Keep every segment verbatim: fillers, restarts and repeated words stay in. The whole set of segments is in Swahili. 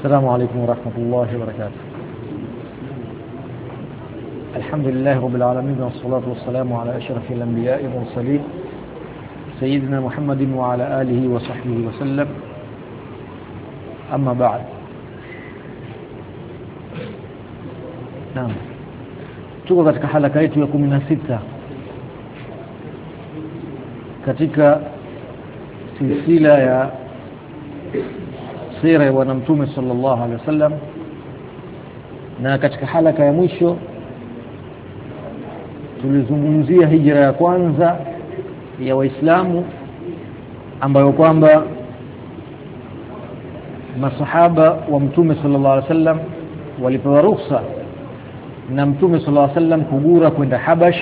السلام عليكم ورحمة الله وبركاته. الحمد لله رب العالمين والصلاة والسلام على أشرف الأنبياء والمرسلين سيدنا محمد وعلى آله وصحبه وسلم. أما بعد. نعم. Tuko katika halaka yetu ya kumi na sita katika silsila ya sira ya bwana mtume sallallahu alaihi wasallam, na katika halaka ya mwisho tulizungumzia hijra ya kwanza ya Waislamu ambayo kwamba masahaba wa mtume sallallahu alaihi wasallam walipewa ruhusa na mtume sallallahu alaihi wasallam kugura kwenda Habash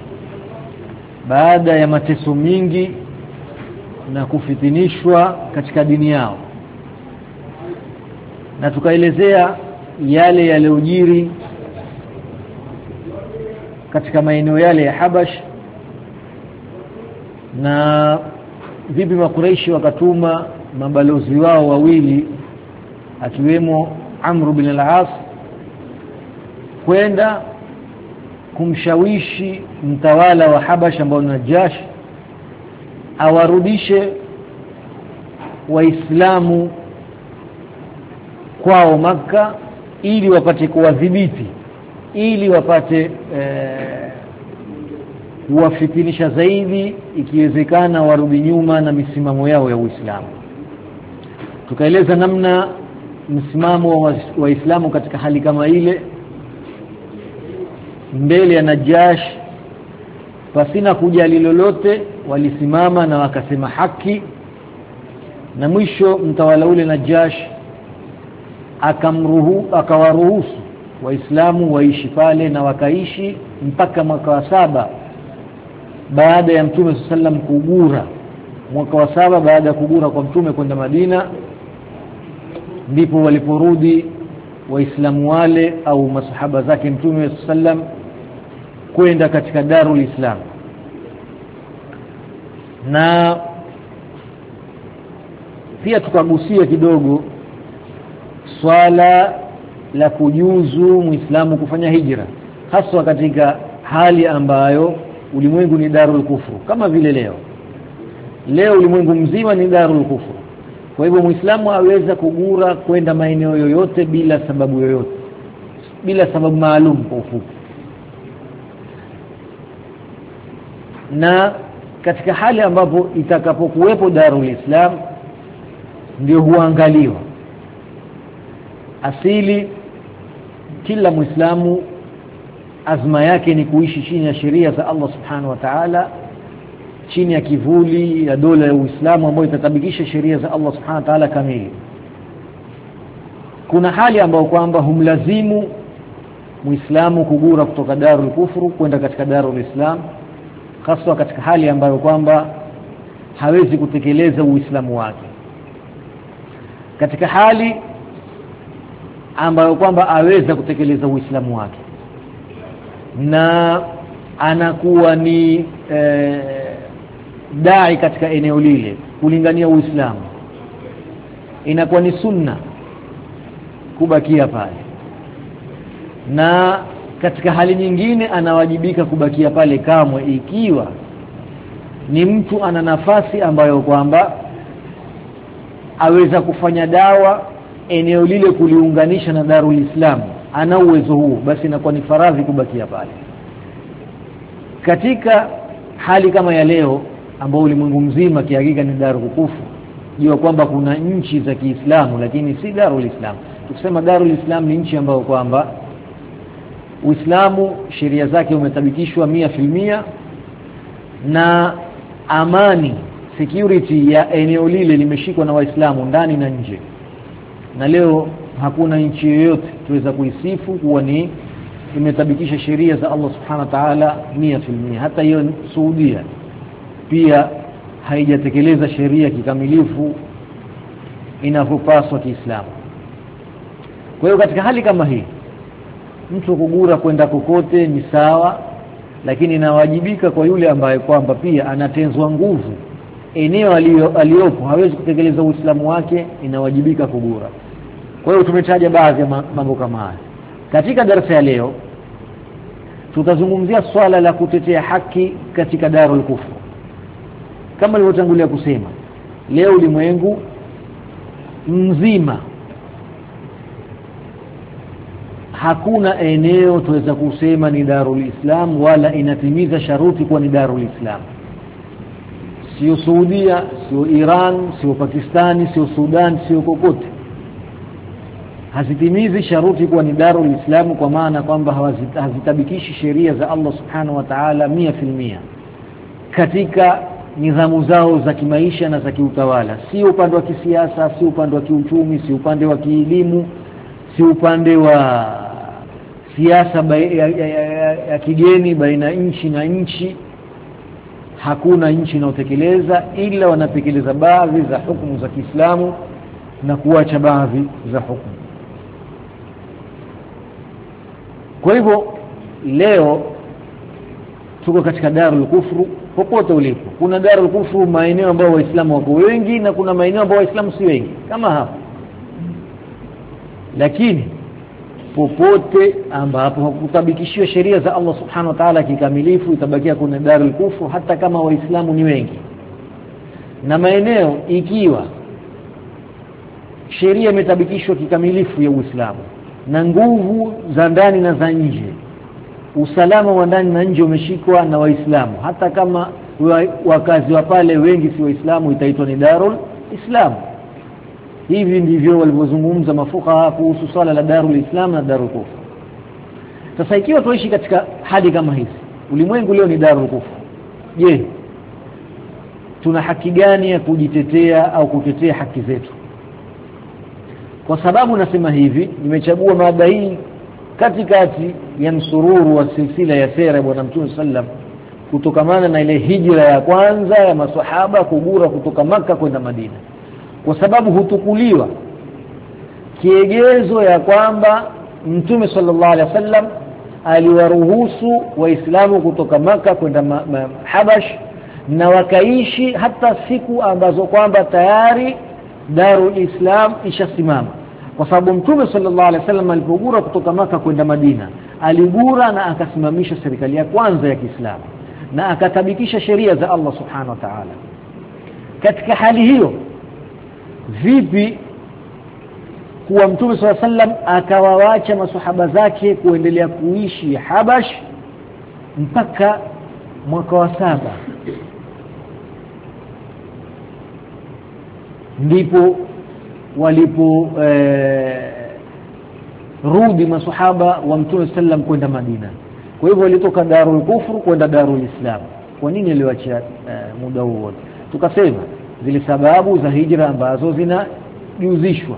baada ya mateso mingi na kufitinishwa katika dini yao, na tukaelezea yale yaliyojiri katika maeneo yale ya Habash, na vipi makuraishi wakatuma mabalozi wao wawili akiwemo Amr bin al-As kwenda kumshawishi mtawala wa Habash ambao ni Najash awarudishe Waislamu kwao Makka ili wapate kuwadhibiti, ili wapate kuwafitinisha eh, zaidi, ikiwezekana warudi nyuma na misimamo yao ya Uislamu. Tukaeleza namna msimamo wa Waislamu katika hali kama ile mbele ya Najash, pasina kujali lolote, walisimama na wakasema haki, na mwisho mtawala ule Najash akamruhu akawaruhusu Waislamu waishi pale, na wakaishi mpaka mwaka wa saba baada ya mtume sallam kugura. Mwaka wa saba baada ya kugura kwa mtume kwenda Madina, ndipo waliporudi Waislamu wale au masahaba zake mtume sallam kwenda katika Darul Islam. Na pia tukagusia kidogo swala la kujuzu Muislamu kufanya hijra, hasa katika hali ambayo ulimwengu ni darul kufru, kama vile leo. Leo ulimwengu mzima ni darul kufru. Kwa hivyo Muislamu aweza kugura kwenda maeneo yoyote bila sababu yoyote, bila sababu maalum kwa ufupi. Na katika hali ambapo itakapokuwepo Darul Islam ndio huangaliwa. Asili kila Muislamu azma yake ni kuishi chini ya sheria za Allah Subhanahu wa Ta'ala, chini ya kivuli ya dola ya Uislamu ambayo itatabikisha sheria za Allah Subhanahu wa Ta'ala kamili. Kuna hali ambayo kwamba humlazimu Muislamu kugura kutoka Darul Kufru kwenda katika Darul Islam, hasa katika hali ambayo kwamba hawezi kutekeleza Uislamu wake. Katika hali ambayo kwamba aweza kutekeleza Uislamu wake na anakuwa ni e, dai katika eneo lile kulingania Uislamu, inakuwa ni sunna kubakia pale. Na katika hali nyingine anawajibika kubakia pale kamwe ikiwa ni mtu ana nafasi ambayo kwamba aweza kufanya dawa eneo lile kuliunganisha na Darul Islam, ana uwezo huo, basi inakuwa ni faradhi kubakia pale. Katika hali kama ya leo ambao ulimwengu mzima kihakika ni Darul Kufru, jua kwamba kuna nchi za Kiislamu lakini si Darul Islam. Tukisema Darul Islam ni nchi ambayo kwamba Uislamu sheria zake umetabikishwa mia filmia, na amani, security ya eneo lile limeshikwa na Waislamu ndani na nje. Na leo hakuna nchi yoyote tuweza kuisifu kuwa ni imetabikisha sheria za Allah Subhanahu wa Ta'ala mia filmia. Hata hiyo Saudia pia haijatekeleza sheria kikamilifu inavyopaswa Kiislamu. Kwa hiyo katika hali kama hii mtu kugura kwenda kokote ni sawa, lakini inawajibika kwa yule ambaye kwamba pia anatenzwa nguvu eneo aliyopo hawezi kutekeleza Uislamu wake, inawajibika kugura. Kwa hiyo tumetaja baadhi ya mambo kama haya. Katika darasa ya leo tutazungumzia swala la kutetea haki katika darul kufru. Kama nilivyotangulia kusema, leo ulimwengu mzima hakuna eneo tuweza kusema ni darul islam wala inatimiza sharuti kuwa ni darul islam. Sio Saudia, sio Iran, sio Pakistani, sio Sudan, sio kokote hazitimizi sharuti kuwa ni darul islam, kwa maana kwamba hazitabikishi sheria za Allah subhanahu wa ta'ala mia fil mia katika nidhamu zao za kimaisha na za kiutawala. Si upande wa kisiasa, si upande wa kiuchumi, si upande wa kielimu, si upande wa siasa ya, ya, ya, ya kigeni baina nchi na nchi. Hakuna nchi inayotekeleza ila wanatekeleza baadhi za hukumu za Kiislamu na kuacha baadhi za hukumu. Kwa hivyo leo tuko katika darul kufru popote ulipo. Kuna darul kufru maeneo ambayo waislamu wako wengi na kuna maeneo ambayo waislamu si wengi kama hapa. Lakini popote ambapo hakutabikishiwa sheria za Allah subhanahu wa ta'ala kikamilifu, itabakia kuna darul kufru hata kama waislamu ni wengi. Na maeneo ikiwa sheria imetabikishwa kikamilifu ya Uislamu na nguvu za ndani na za nje, usalama wa ndani na nje umeshikwa na waislamu, hata kama wakazi wa pale wengi si waislamu, itaitwa ni darul islam. Hivi ndivyo walivyozungumza mafuqaha kuhusu swala la darul islam na darul kufr. Sasa ikiwa tuishi katika hali kama hizi, ulimwengu leo ni darul kufr, je, tuna haki gani ya kujitetea au kutetea haki zetu? Kwa sababu nasema hivi, nimechagua mada hii katikati ya msururu wa silsila ya sera ya Bwana Mtume sallam, kutokamana na ile hijra ya kwanza ya maswahaba kugura kutoka Makka kwenda Madina. Kwa sababu hutukuliwa kiegezo ya kwamba Mtume sallallahu alaihi wasallam aliwaruhusu waislamu kutoka Makka kwenda ma, ma, Habash, na wakaishi hata siku ambazo kwamba tayari darul islam ishasimama. Kwa sababu Mtume sallallahu alaihi wasallam alipogura kutoka Makka kwenda Madina, aligura na akasimamisha serikali ya kwanza ya Kiislamu na akatabikisha sheria za Allah subhanahu wa ta'ala. Katika hali hiyo, vipi kuwa Mtume sallallahu alaihi wasallam akawaacha maswahaba zake kuendelea kuishi Habash mpaka mwaka wa saba? Ndipo walipo eh, rudi maswahaba wa Mtume sallam kwenda Madina. Kwa hivyo walitoka darul kufru kwenda darul islam. Kwa nini aliwacha eh, muda huo? Tukasema zile sababu za hijra ambazo zinajuzishwa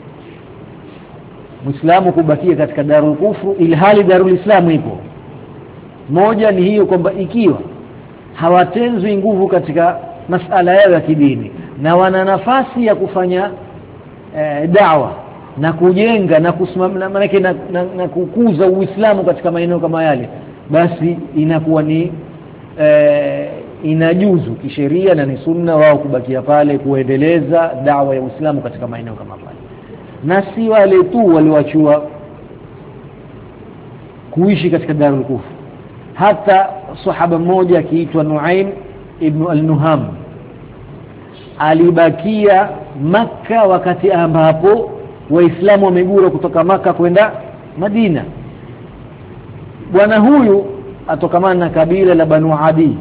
Muislamu kubakia katika darul kufru ilhali darul islam ipo. Moja ni hiyo kwamba ikiwa hawatenzwi nguvu katika masala yao ya kidini na wana nafasi ya kufanya e, da'wa na kujenga na kusimamia maana na, na, na kukuza Uislamu katika maeneo kama yale, basi inakuwa ni e, inajuzu kisheria na ni sunna wao kubakia pale kuendeleza da'wa ya Uislamu katika maeneo kama pale. Na si wale tu waliwachua kuishi katika darul kufr. Hata sahaba mmoja akiitwa Nuaim ibn al-Nuham alibakia Makka wakati ambapo waislamu wamegura kutoka Makka kwenda Madina. Bwana huyu atokamana na kabila la Banu Adi,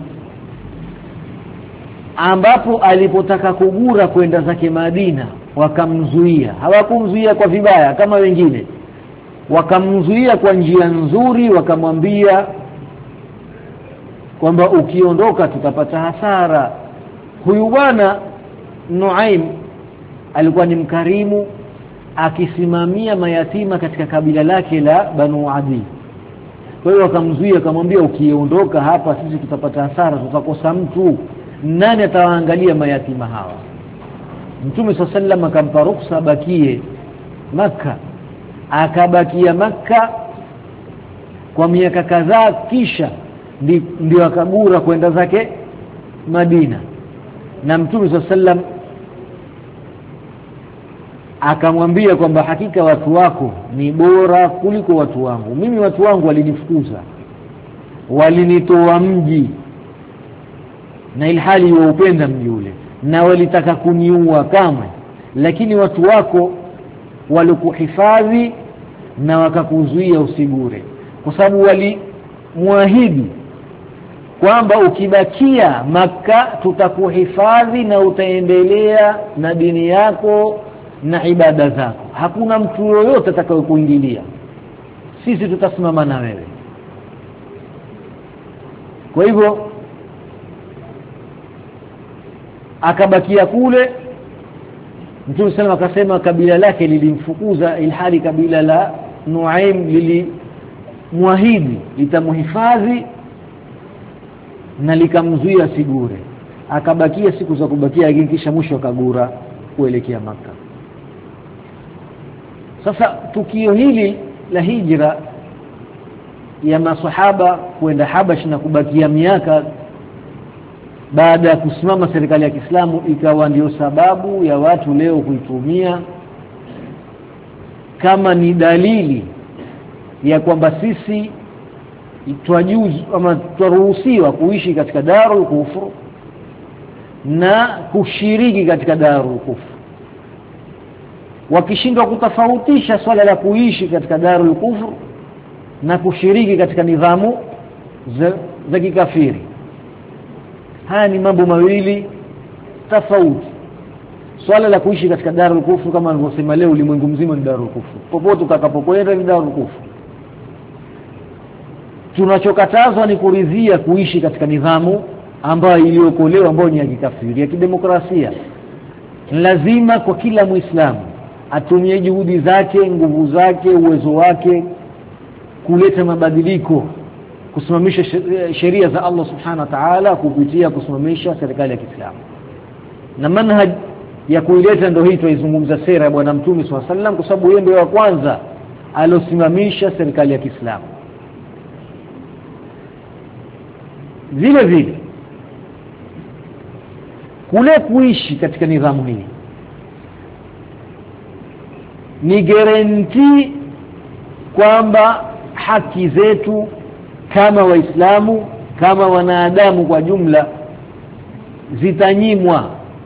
ambapo alipotaka kugura kwenda zake Madina wakamzuia. Hawakumzuia kwa vibaya kama wengine, wakamzuia kwa njia nzuri, wakamwambia kwamba ukiondoka tutapata hasara. Huyu bwana Nuaim alikuwa ni mkarimu, akisimamia mayatima katika kabila lake la Banu Adi. Kwa hiyo wakamzuia, akamwambia ukiondoka hapa sisi tutapata hasara, tutakosa mtu, nani atawaangalia mayatima hawa? Mtume sallallahu alaihi wasallam akampa ruhusa bakie Makka. Akabakia Makka kwa miaka kadhaa, kisha ndio akagura kwenda zake Madina. Na Mtume sallallahu alaihi wasallam akamwambia kwamba hakika watu wako ni bora kuliko watu wangu. Mimi watu wangu walinifukuza, walinitoa mji na ilhali waupenda mji ule, na walitaka kuniua kamwe, lakini watu wako walikuhifadhi na wakakuzuia usigure, kwa sababu walimwahidi kwamba ukibakia Makka tutakuhifadhi na utaendelea na dini yako na ibada zako, hakuna mtu yoyote atakayokuingilia, sisi tutasimama na wewe. Kwa hivyo akabakia kule. Mtume sallallahu alayhi wasallam akasema kabila lake lilimfukuza, ilhali kabila la Nuaim lilimwahidi litamhifadhi na likamzuia sigure. Akabakia siku za kubakia, kisha mwisho akagura kuelekea Makka. Sasa tukio hili la hijra ya maswahaba kwenda Habash na kubakia miaka baada ya kusimama serikali ya Kiislamu ikawa ndio sababu ya watu leo kuitumia kama ni dalili ya kwamba sisi twajuzu ama twaruhusiwa kuishi katika darul kufru na kushiriki katika darul kufru. Wakishindwa kutofautisha swala la kuishi katika darul kufru na kushiriki katika nidhamu za, za kikafiri, haya ni mambo mawili tofauti. Swala la kuishi katika darul kufru kama nilivyosema leo, ulimwengu mzima ni darul kufru, popote utakapokwenda ni darul kufru. Tunachokatazwa ni kuridhia kuishi katika nidhamu ambayo iliokolewa, ambayo ni ya kikafiri, ya kidemokrasia. Lazima kwa kila Muislamu atumie juhudi zake, nguvu zake, uwezo wake kuleta mabadiliko, kusimamisha sheria za Allah subhanahu wa ta'ala kupitia kusimamisha serikali ya Kiislamu. Na manhaj ya kuileta ndio hii tuizungumza, sera ya bwana Mtume swalla sallam, kwa sababu yeye ndiye wa kwanza alosimamisha serikali ya Kiislamu. Vile vile kule kuishi katika nidhamu hii ni guarantee kwamba haki zetu kama Waislamu, kama wanadamu kwa jumla, zitanyimwa.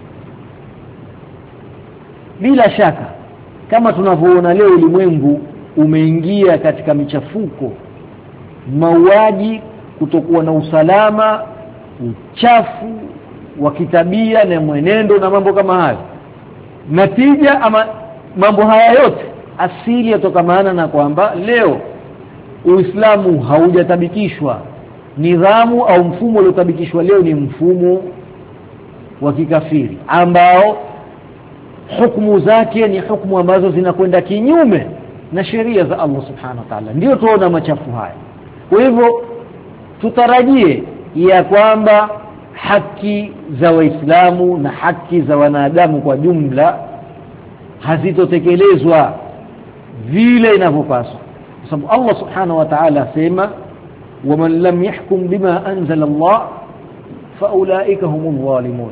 Bila shaka kama tunavyoona leo ulimwengu umeingia katika michafuko, mauaji, kutokuwa na usalama, uchafu wa kitabia na mwenendo na mambo kama hayo, natija ama mambo haya yote asili yatokamana na kwamba leo Uislamu haujatabikishwa. Nidhamu au mfumo uliotabikishwa leo ni mfumo wa kikafiri ambao hukumu zake ni hukumu ambazo zinakwenda kinyume na sheria za Allah subhanahu wa ta'ala. Ndio tuona machafu haya. Kwa hivyo tutarajie ya kwamba haki za Waislamu na haki za wanadamu kwa jumla hazitotekelezwa vile inavyopaswa, kwa sababu Allah subhanahu wa ta'ala asema waman lam yahkum bima anzala Allah faulaika humul zalimun.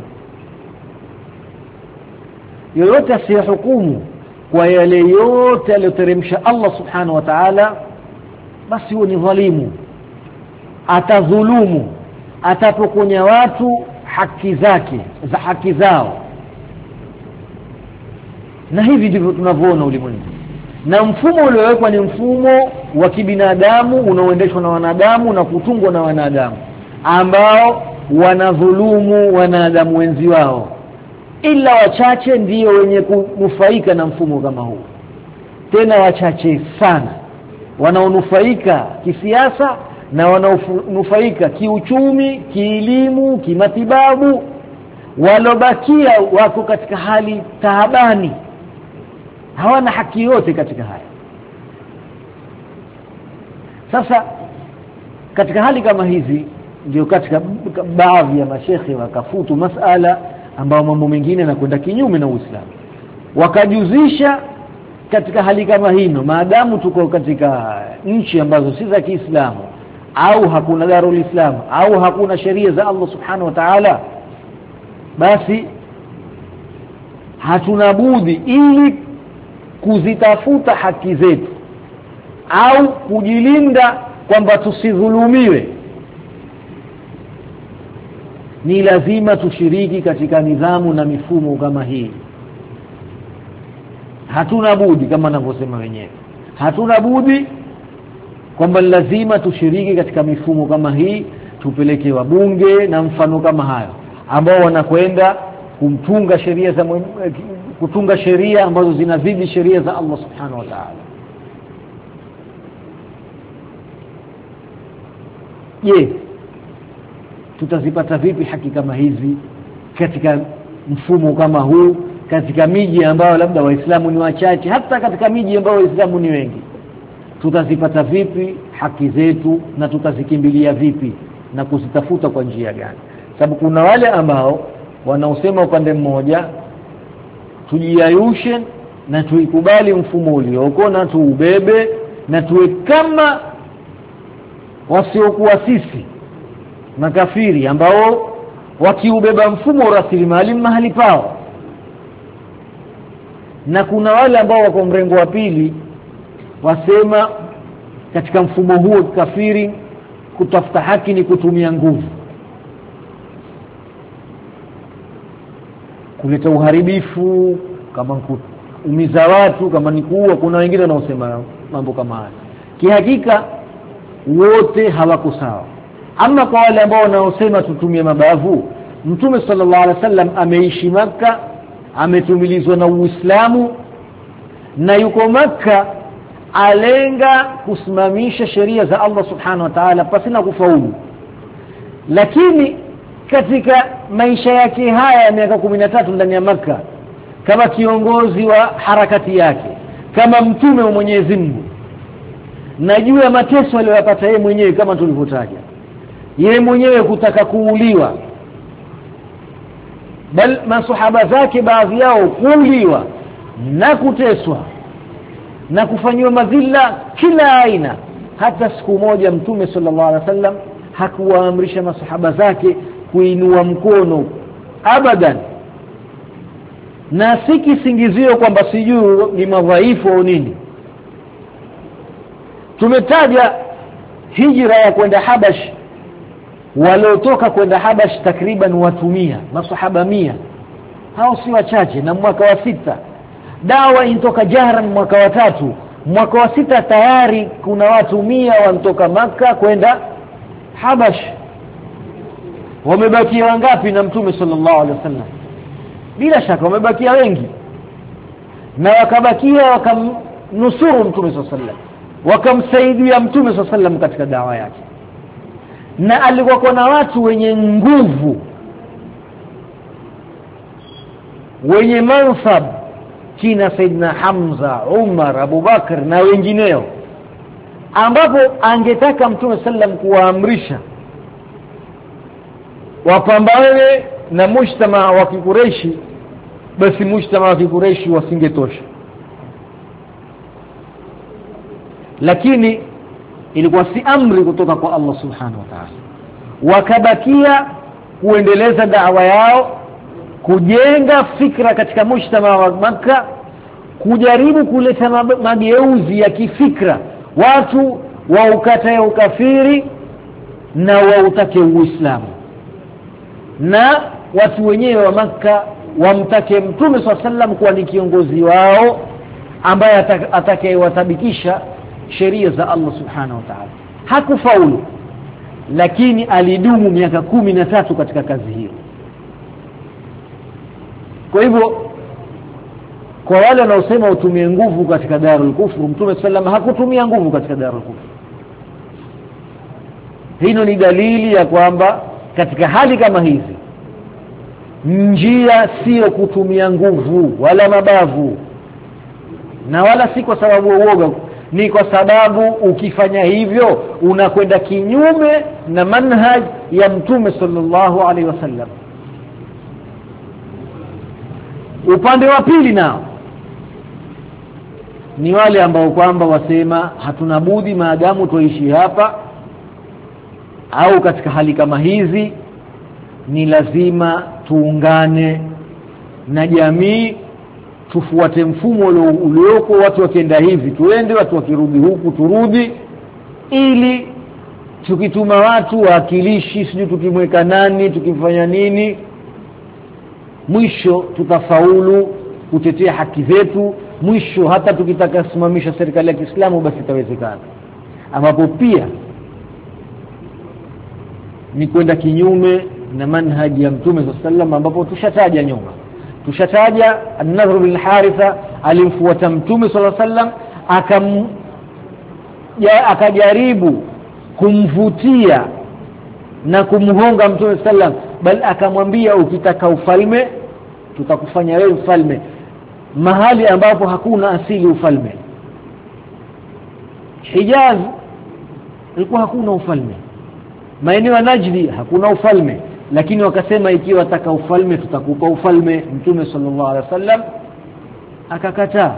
Yoyote asiyehukumu kwa yale yote aliyoteremsha Allah subhanahu wa ta'ala, basi huyo ni dhalimu, atadhulumu, atapokonya watu haki zake za haki zao. Na hivi ndivyo tunavyoona ulimwengu, na mfumo uliowekwa ni mfumo wa kibinadamu unaoendeshwa na wanadamu na kutungwa na wanadamu ambao wanadhulumu wanadamu wenzi wao. Ila wachache ndio wenye kunufaika na mfumo kama huu, tena wachache sana wanaonufaika kisiasa na wanaonufaika kiuchumi, kielimu, kimatibabu. Walobakia wako katika hali taabani, hawana haki yote katika haya. Sasa katika hali kama hizi ndio katika baadhi ya mashekhi wakafutu masala ambao mambo mengine yanakwenda kinyume na Uislamu, wakajuzisha katika hali kama hino, maadamu tuko katika nchi ambazo si za Kiislamu au hakuna darul Islam au hakuna sheria za Allah subhanahu wa ta'ala, basi hatuna budi ili kuzitafuta haki zetu au kujilinda kwamba tusidhulumiwe, ni lazima tushiriki katika nidhamu na mifumo kama hii. Hatuna budi, kama ninavyosema wenyewe, hatuna budi kwamba lazima tushiriki katika mifumo kama hii, tupeleke wabunge na mfano kama hayo ambao wanakwenda kumtunga sheria za kutunga sheria ambazo zinazidi sheria za Allah subhanahu wa ta'ala. Je, tutazipata vipi haki kama hizi katika mfumo kama huu, katika miji ambayo labda waislamu ni wachache, hata katika miji ambayo waislamu ni wengi? Tutazipata vipi haki zetu na tutazikimbilia vipi na kuzitafuta kwa njia gani? Sababu kuna wale ambao wanaosema upande mmoja tujiayushe na tuikubali mfumo ulioko na tuubebe na tuwe kama wasiokuwa sisi makafiri ambao wakiubeba mfumo wa rasilimali mahali pao. Na kuna wale ambao wako mrengo wa pili wasema katika mfumo huo kafiri kutafuta haki ni kutumia nguvu, kuleta uharibifu, kama kuumiza watu, kama ni kuua. Kuna wengine wanaosema mambo kama haya. Kihakika wote hawako sawa. Ama kwa wale ambao wanaosema tutumie mabavu, Mtume sallallahu alaihi wasallam ameishi Makka, ametumilizwa na Uislamu na yuko Makka alenga kusimamisha sheria za Allah subhanahu wa ta'ala pasina kufaulu. Lakini katika maisha yake haya ya miaka kumi na tatu ndani ya Makka, kama kiongozi wa harakati yake, kama mtume wa Mwenyezi Mungu, na juu ya mateso aliyopata yeye mwenyewe kama tulivyotaja, yeye mwenyewe kutaka kuuliwa, bal masahaba zake baadhi yao kuuliwa na kuteswa na kufanywa madhila kila aina. Hata siku moja Mtume sallallahu alaihi wasallam hakuwaamrisha masahaba zake kuinua mkono abadan, na si kisingizio kwamba sijui ni madhaifu au nini. Tumetaja hijra ya kwenda Habash, waliotoka kwenda Habash takriban watu mia, masahaba mia. Hao si wachache. Na mwaka wa sita dawa intoka Jahran, mwaka wa tatu, mwaka wa sita tayari kuna watu mia wanatoka Makka kwenda Habash. Wamebakia wangapi na Mtume sallallahu alaihi wasallam? Bila shaka wamebakia wengi, na wakabakia wakamnusuru Mtume sallallahu alaihi wasallam, wakamsaidia Mtume sallallahu alaihi wasallam katika dawa yake. Na alikuwa na watu wenye nguvu, wenye mansab, kina Saidina Hamza, Umar, Abu Bakr na wengineo, ambapo angetaka Mtume sallam kuwaamrisha wapambane na mujtama wa Kikureishi, basi mujtama wa Kikureishi wasingetosha. Lakini ilikuwa si amri kutoka kwa Allah subhanahu wa ta'ala. Wakabakia kuendeleza da'wa yao, kujenga fikra katika mujtama wa Makka, kujaribu kuleta mageuzi ya kifikra, watu waukatae ukafiri na wautake Uislamu, na watu wenyewe wa Makka wamtake Mtume sallallahu alaihi wasallam kuwa ni kiongozi wao ambaye atakayewatabikisha sheria za Allah subhanahu wa ta'ala. Hakufaulu, lakini alidumu miaka kumi na tatu katika kazi hiyo. Kwa hivyo kwa wale wanaosema utumie nguvu katika Darul Kufru, Mtume sallam hakutumia nguvu katika Darul Kufru. Hino ni dalili ya kwamba katika hali kama hizi njia sio kutumia nguvu wala mabavu, na wala si kwa sababu uoga, ni kwa sababu ukifanya hivyo unakwenda kinyume na manhaj ya Mtume sallallahu alaihi wasallam. Upande wa pili nao ni wale ambao kwamba wasema hatuna budi maadamu tuishi hapa au katika hali kama hizi, ni lazima tuungane na jamii tufuate mfumo ulioko, watu wakienda hivi tuende, watu wakirudi huku turudi, ili tukituma watu waakilishi, sijui tukimweka nani, tukifanya nini, mwisho tutafaulu kutetea haki zetu, mwisho hata tukitaka kusimamisha serikali ya Kiislamu basi itawezekana. Ambapo pia ni kwenda kinyume na manhaji ya Mtume sallallahu alaihi wasallam, ambapo tushataja nyuma tushataja An-Nadhr bin Haritha alimfuata Mtume sallallahu alaihi wasallam, akam ya akajaribu kumvutia na kumhonga Mtume sallallahu alaihi wasallam, bali akamwambia ukitaka ufalme tutakufanya wewe mfalme mahali ambapo hakuna asili ufalme. Hijaz ilikuwa hakuna ufalme, maeneo ya Najdi hakuna ufalme, lakini wakasema ikiwa wataka ufalme tutakupa ufalme. Mtume sallallahu alaihi wasallam akakataa.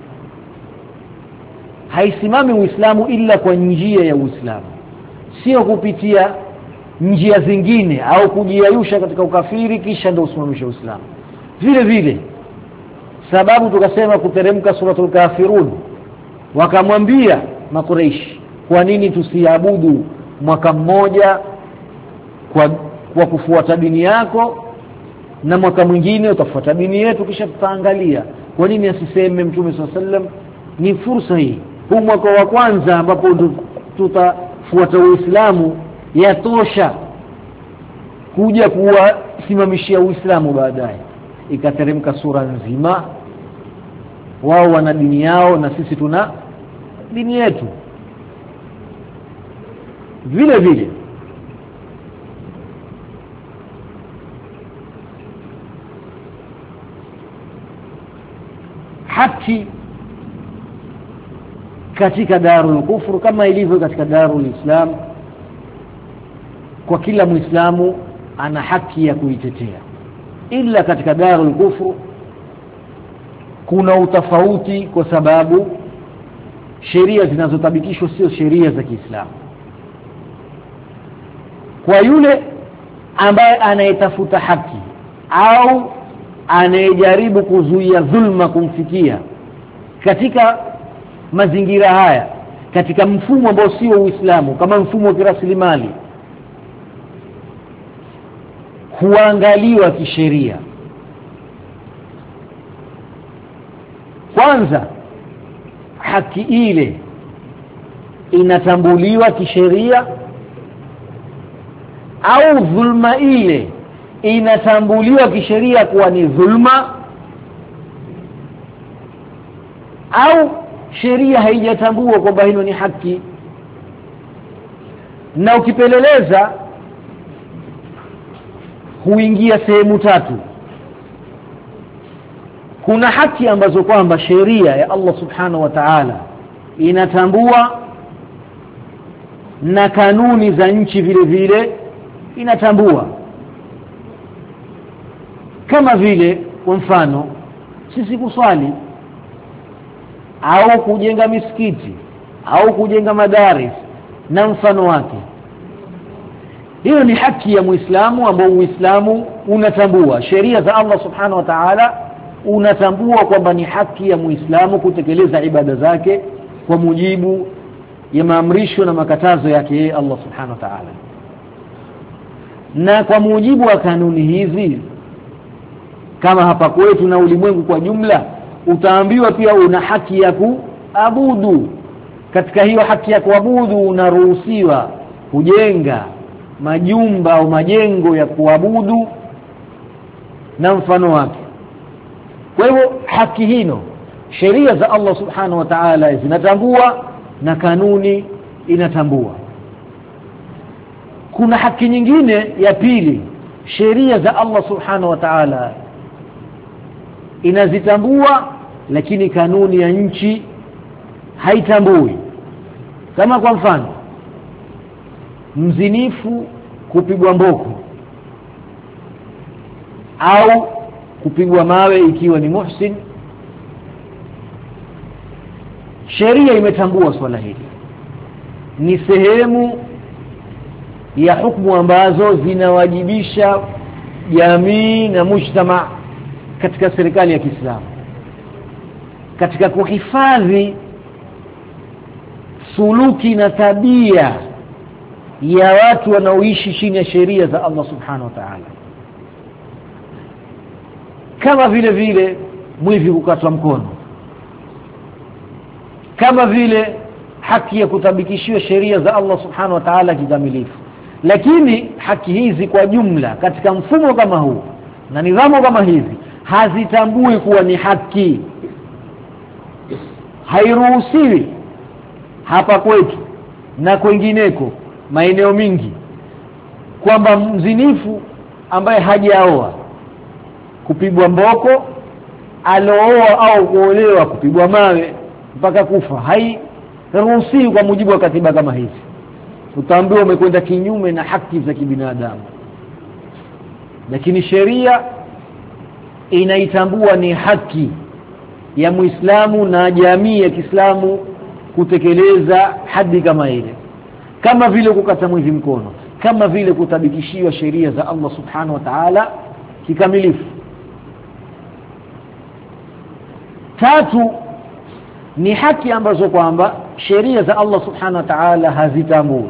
Haisimami Uislamu ila kwa njia ya Uislamu, sio kupitia njia zingine au kujiayusha katika ukafiri kisha ndio usimamishe Uislamu. Vile vile sababu tukasema kuteremka suratul Kafirun, wakamwambia Makuraishi, kwa nini tusiabudu mwaka mmoja kwa kwa kufuata dini yako na mwaka mwingine utafuata dini yetu, kisha tutaangalia. Kwa nini asiseme Mtume sallallahu alaihi wasallam ni fursa hii, huu mwaka wa kwanza ambapo tutafuata Uislamu yatosha kuja kuwasimamishia Uislamu baadaye. Ikateremka sura nzima, wao wana dini yao na sisi tuna dini yetu. Vile vile haki katika darul kufru kama ilivyo katika darul Islam, kwa kila Muislamu ana haki ya kuitetea. Ila katika darul kufru kuna utofauti, kwa sababu sheria zinazotabikishwa sio sheria za Kiislamu. Kwa yule ambaye anayetafuta haki au anayejaribu kuzuia dhulma kumfikia katika mazingira haya, katika mfumo ambao sio Uislamu, kama mfumo wa kiraslimali, huangaliwa kisheria. Kwanza haki ile inatambuliwa kisheria, au dhulma ile inatambuliwa kisheria kuwa ni dhulma, au sheria haijatambua kwamba hilo ni haki. Na ukipeleleza huingia sehemu tatu. Kuna haki ambazo kwamba sheria ya Allah subhanahu wa ta'ala inatambua na kanuni za nchi vile vile inatambua, kama vile kwa mfano sisi kuswali au kujenga misikiti au kujenga madaris na mfano wake. Hiyo ni haki ya Muislamu ambao Uislamu unatambua. Sheria za Allah subhanahu wa ta'ala unatambua kwamba ni haki ya Muislamu kutekeleza ibada zake kwa mujibu ya maamrisho na makatazo yake Allah subhanahu wa ta'ala. Na kwa mujibu wa kanuni hizi, kama hapa kwetu na ulimwengu kwa jumla, utaambiwa pia una haki ya kuabudu. Katika hiyo haki ya kuabudu unaruhusiwa kujenga majumba au majengo ya kuabudu na mfano wake. Kwa hivyo haki hino sheria za Allah subhanahu wa ta'ala zinatambua na kanuni inatambua. Kuna haki nyingine ya pili, sheria za Allah subhanahu wa ta'ala inazitambua lakini kanuni ya nchi haitambui. Kama kwa mfano mzinifu kupigwa mboko au kupigwa mawe ikiwa ni muhsin, sheria imetambua swala hili ni sehemu ya hukumu ambazo zinawajibisha jamii na mujtama katika serikali ya Kiislamu. katika kuhifadhi suluki na tabia ya watu wanaoishi chini ya sheria za Allah subhanahu wa ta'ala, kama vile vile mwivi kukatwa mkono, kama vile haki ya kutabikishiwa sheria za Allah subhanahu wa ta'ala kikamilifu. Lakini haki hizi kwa jumla katika mfumo kama huu na nidhamu kama hizi hazitambui kuwa ni haki. Hairuhusiwi hapa kwetu na kwingineko maeneo mingi kwamba mzinifu ambaye hajaoa kupigwa mboko, alooa au kuolewa kupigwa mawe mpaka kufa. Hairuhusiwi kwa mujibu wa katiba kama hizi. Utaambiwa umekwenda kinyume na haki za kibinadamu. Lakini sheria inaitambua ni haki ya Muislamu na jamii ya Kiislamu kutekeleza hadi kama ile, kama vile kukata mwizi mkono, kama vile kutabikishiwa sheria za Allah subhanahu wa ta'ala kikamilifu. Tatu ni haki ambazo kwamba sheria za Allah subhanahu wa ta'ala hazitambui,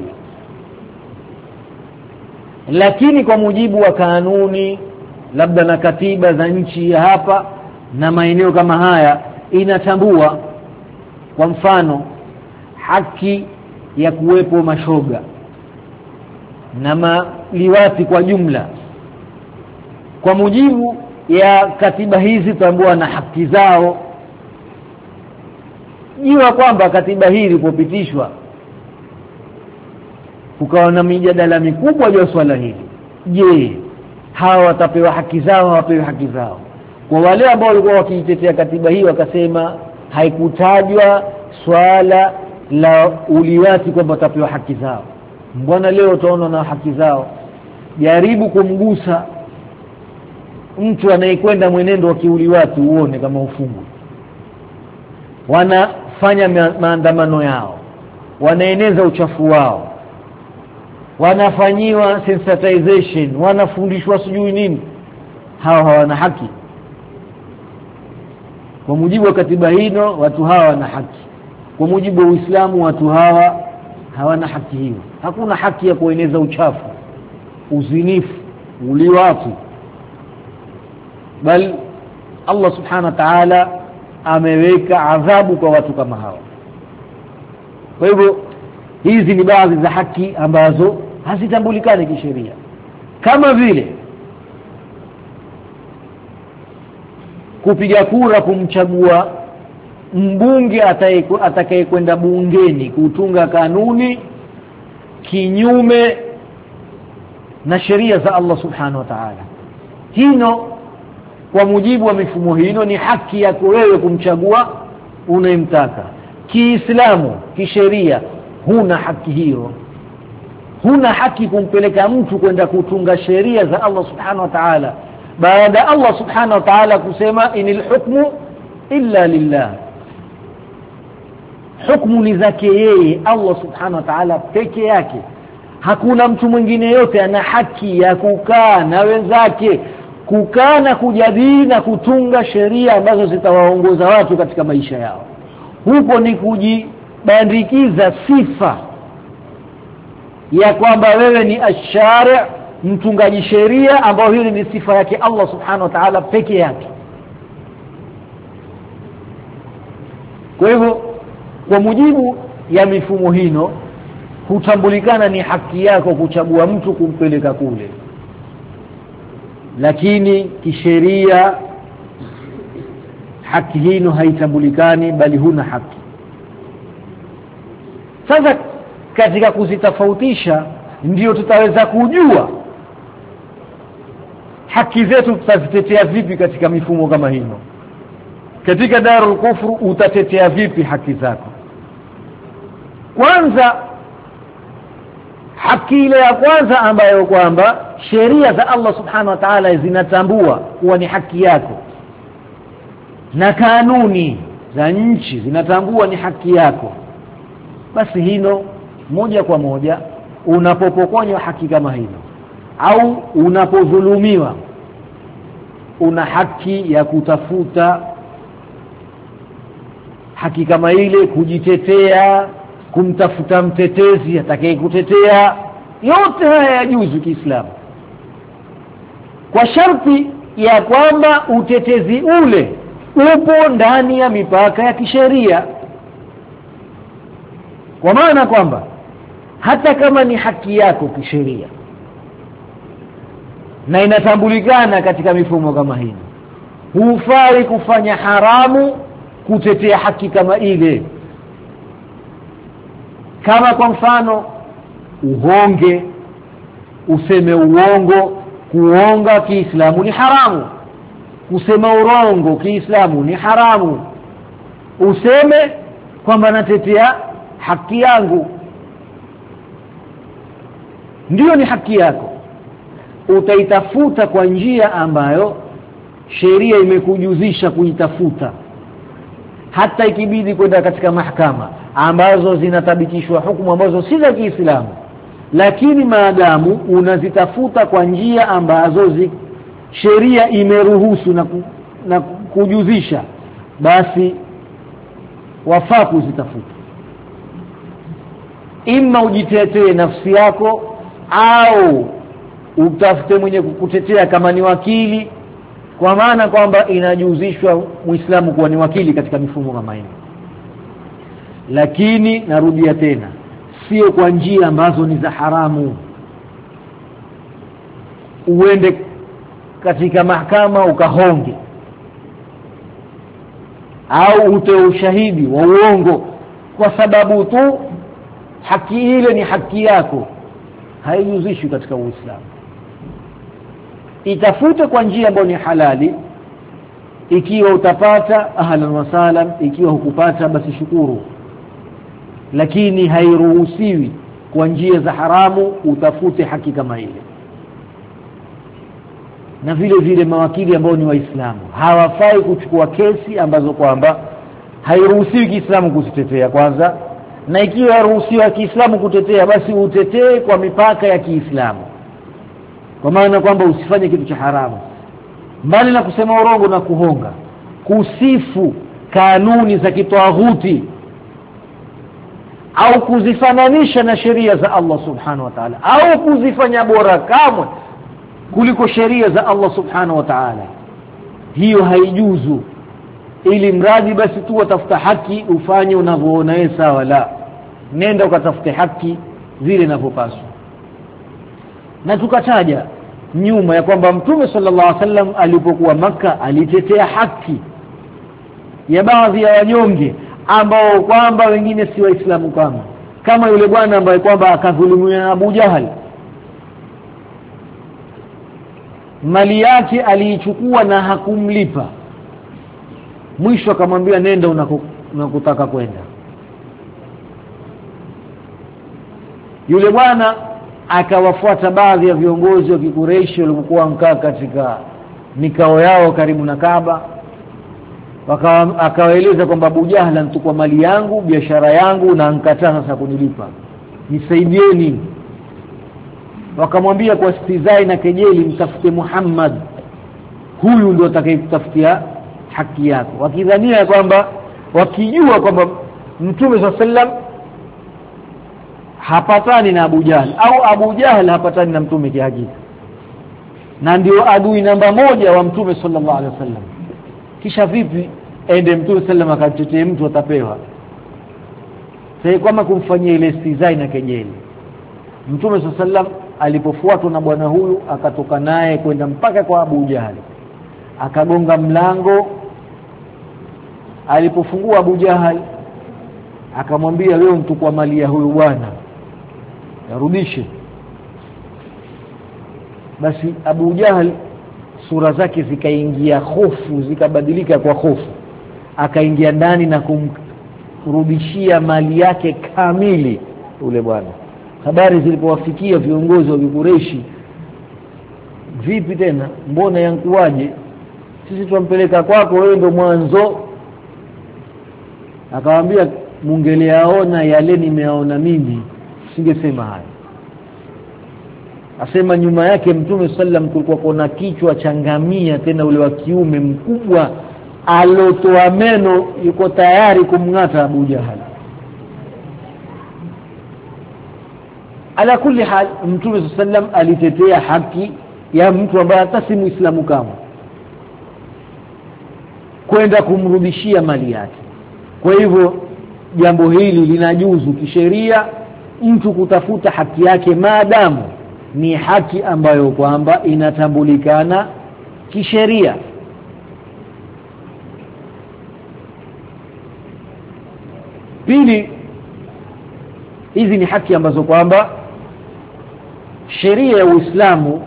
lakini kwa mujibu wa kanuni labda na katiba za nchi ya hapa na maeneo kama haya inatambua. Kwa mfano, haki ya kuwepo mashoga na maliwati kwa jumla, kwa mujibu ya katiba hizi tambua na haki zao. Jua kwamba katiba hii ilipopitishwa kukawa na mijadala mikubwa juu ya swala hili. Je, hawa watapewa haki zao, hawapewi haki zao? Kwa wale ambao walikuwa wakitetea katiba hii wakasema haikutajwa swala la uliwati kwamba watapewa haki zao. Mbona leo utaona na haki zao? Jaribu kumgusa mtu anayekwenda mwenendo wa kiuliwati uone kama ufungu. Wanafanya maandamano yao, wanaeneza uchafu wao, wanafanyiwa sensitization, wanafundishwa sijui nini. Hawa hawana haki? Kwa mujibu wa katiba hino watu hawa wana haki. Kwa mujibu wa Uislamu watu hawa hawana haki hiyo. Hakuna haki ya kueneza uchafu, uzinifu, uliwati. Bali Allah subhanahu wa ta'ala ameweka adhabu kwa watu kama hawa. Kwa hivyo hizi ni baadhi za haki ambazo hazitambulikani kisheria, kama vile kupiga kura kumchagua mbunge atakayekwenda bungeni kutunga kanuni kinyume na sheria za Allah subhanahu wa ta'ala. Hino kwa mujibu wa mifumo hino ni haki yako wewe kumchagua unayemtaka. Kiislamu, kisheria huna haki hiyo. Huna haki kumpeleka mtu kwenda kutunga sheria za Allah subhanahu wa ta'ala baada Allah subhanahu wa ta'ala kusema inil hukmu illa lillah. Hukmu ni zake yeye Allah subhanahu wa ta'ala peke yake. Hakuna mtu mwingine yote ana haki ya kukaa na wenzake, kukaa na kujadili na kutunga sheria ambazo zitawaongoza watu katika maisha yao. Huko ni kujibandikiza sifa ya kwamba wewe ni ashari', mtungaji sheria, ambao hili ni sifa yake Allah subhanahu wa ta'ala peke yake. Kwa hivyo kwa mujibu ya mifumo hino hutambulikana ni haki yako kuchagua mtu kumpeleka kule, lakini kisheria haki hino haitambulikani, bali huna haki. Sasa katika kuzitofautisha ndio tutaweza kujua haki zetu tutazitetea vipi katika mifumo kama hino. Katika darul kufru utatetea vipi haki zako? Kwanza, haki ile ya kwanza ambayo kwamba sheria za Allah subhanahu wa ta'ala zinatambua kuwa ni haki yako na kanuni za nchi zinatambua ni haki yako, basi hino moja kwa moja unapopokonywa haki kama hino au haki kama ile, kujitetea, kumtafuta mtetezi atakaye kutetea, yote haya yajuzu Kiislamu, kwa sharti ya kwamba utetezi ule upo ndani ya mipaka ya kisheria. Kwa maana kwamba hata kama ni haki yako kisheria na inatambulikana katika mifumo kama hii, hufai kufanya haramu kutetea haki kama ile. Kama kwa mfano uhonge, useme uongo. Kuonga Kiislamu ni haramu, kusema urongo Kiislamu ni haramu. Useme kwamba natetea haki yangu, ndiyo ni haki yako, utaitafuta kwa njia ambayo sheria imekujuzisha kuitafuta, hata ikibidi kwenda katika mahakama ambazo zinatabikishwa hukumu ambazo si za Kiislamu, lakini maadamu unazitafuta kwa njia ambazo zi, sheria imeruhusu na, ku, na kujuzisha, basi wafaa kuzitafuta. Ima ujitetee nafsi yako au utafute mwenye kukutetea kama ni wakili, kwa maana kwamba inajuzishwa Muislamu kuwa ni wakili katika mifumo kama hii. Lakini narudia tena, sio kwa njia ambazo ni za haramu. Uende katika mahakama ukahonge au utoe ushahidi wa uongo kwa sababu tu haki ile ni haki yako, haijuzishwi katika Uislamu. Itafute kwa njia ambayo ni halali. Ikiwa utapata ahlan wa salam, ikiwa hukupata basi shukuru, lakini hairuhusiwi kwa njia za haramu utafute haki kama ile. Na vile vile mawakili ambao ni Waislamu hawafai kuchukua kesi ambazo kwamba hairuhusiwi Kiislamu kuzitetea kwanza, na ikiwa hairuhusiwi Kiislamu kutetea basi utetee kwa mipaka ya Kiislamu, kwa maana kwamba usifanye kitu cha haramu. Mbali na kusema urongo na kuhonga, kusifu kanuni za kitawaghuti au kuzifananisha na sheria za Allah subhanahu wa ta'ala, au kuzifanya bora kamwe kuliko sheria za Allah subhanahu wa ta'ala, hiyo haijuzu. Ili mradi basi tu utafuta haki, ufanye unavyoona wewe sawa. La, nenda ukatafute haki vile inavyopaswa. Na tukataja nyuma ya kwamba Mtume sallallahu alaihi wasallam alipokuwa Makka alitetea haki ya baadhi ya wanyonge ambao kwamba wengine si Waislamu, kama kama yule bwana ambaye kwamba akadhulumiwa na Abu Jahal. Mali yake aliichukua na hakumlipa, mwisho akamwambia nenda unakotaka kwenda. Yule bwana akawafuata baadhi ya viongozi wa Kikureishi waliokuwa mkaa katika mikao yao karibu na Kaaba, akawaeleza kwamba Abu Jahal anachukua mali yangu, biashara yangu, na ankataa sasa kunilipa, nisaidieni. Wakamwambia kwa stizai na kejeli, mtafute Muhammad, huyu ndio atakayekutafutia haki yako, wakidhania kwamba, wakijua kwamba Mtume sallallahu alaihi wasallam hapatani na Abu Jahal au Abu Jahal hapatani na Mtume kihakika, na ndio adui namba moja wa Mtume sallallahu alaihi wasallam. Kisha vipi ende Mtume sallallahu alaihi wasallam akatetee mtu atapewa? Sasa kama kumfanyia ile istizai na kejeli. Mtume sallallahu alaihi wasallam alipofuatwa na bwana huyu akatoka naye kwenda mpaka kwa Abu Jahal, akagonga mlango. Alipofungua Abu Jahal akamwambia, leo mtu kwa mali ya huyu bwana yarudishe. Basi Abu Jahal sura zake zikaingia hofu, zikabadilika kwa hofu, akaingia ndani na kumrudishia mali yake kamili ule bwana. Habari zilipowafikia viongozi wa Quraysh, vipi tena, mbona yankuaje, sisi tumpeleka kwako wewe ndo mwanzo? Akamwambia, mungeleaona yale nimeaona mimi singesema haya. Asema nyuma yake Mtume sallam kulikuwa kuna kichwa cha ngamia, tena ule wa kiume mkubwa alotoa meno yuko tayari kumngata Abu Jahal. Ala kulli hal, Mtume sallam alitetea haki ya mtu ambaye hata si Muislamu kama kwenda kumrudishia mali yake. Kwa hivyo jambo hili linajuzu kisheria mtu kutafuta haki yake maadamu ni haki ambayo kwamba inatambulikana kisheria. Pili, hizi ni haki ambazo kwamba sheria ya Uislamu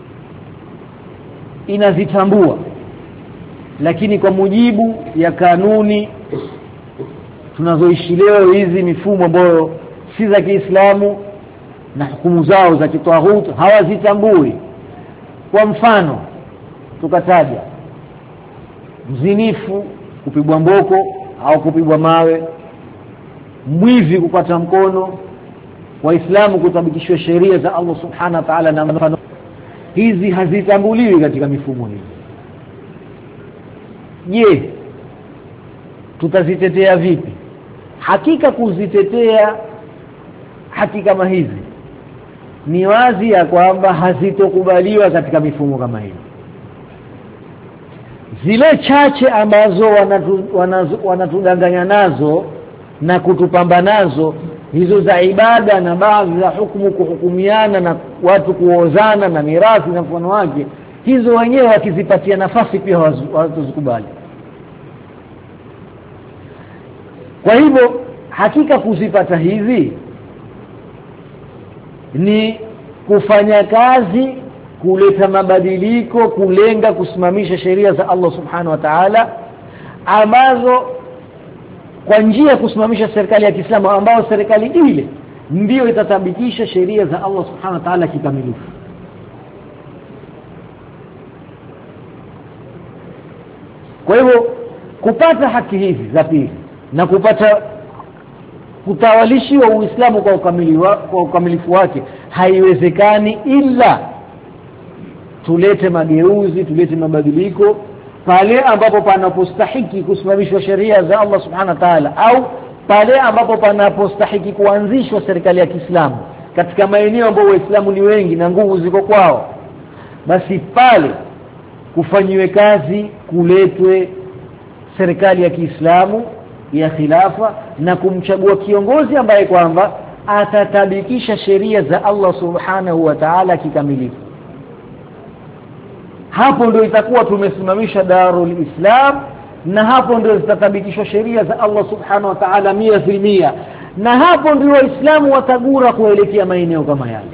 inazitambua, lakini kwa mujibu ya kanuni tunazoishi leo, hizi mifumo ambayo si za Kiislamu na hukumu zao za kitawhid hawazitambui. Kwa mfano tukataja mzinifu kupigwa mboko au kupigwa mawe, mwivi kupata mkono, Waislamu kutabikishwa sheria za Allah subhanahu wa ta'ala, na mfano hizi hazitambuliwi katika mifumo hii. Je, tutazitetea vipi? Hakika kuzitetea haki kama hizi ni wazi ya kwamba hazitokubaliwa katika mifumo kama hii. Zile chache ambazo wanatu, wanatudanganya nazo na kutupamba nazo, hizo za ibada na baadhi za hukumu kuhukumiana na watu kuozana na mirathi na mfano wake, hizo wenyewe wakizipatia nafasi pia hawatozikubali. Kwa hivyo hakika kuzipata hizi ni kufanya kazi kuleta mabadiliko, kulenga kusimamisha sheria za Allah subhanahu wa ta'ala, ambazo kwa njia ya kusimamisha serikali ya Kiislamu ambayo serikali ile ndio itatabikisha sheria za Allah subhanahu wa ta'ala kikamilifu. Kwa hivyo kupata haki hizi za pili na kupata kutawalishiwa Uislamu kwa ukamilifu kwa ukamilifu wake haiwezekani ila tulete mageuzi, tulete mabadiliko pale ambapo panapostahiki kusimamishwa sheria za Allah subhanahu wa ta'ala, au pale ambapo panapostahiki kuanzishwa serikali ya Kiislamu katika maeneo ambayo Waislamu ni wengi na nguvu ziko kwao, basi pale kufanyiwe kazi, kuletwe serikali ya Kiislamu ya khilafa na kumchagua kiongozi ambaye kwamba atatabikisha sheria za Allah subhanahu wa ta'ala kikamilifu. Hapo ndio itakuwa tumesimamisha Darul Islam, na hapo ndio zitatabikishwa sheria za Allah subhanahu wa ta'ala mia kwa mia, na hapo ndio Waislamu watagura kuelekea maeneo kama yale.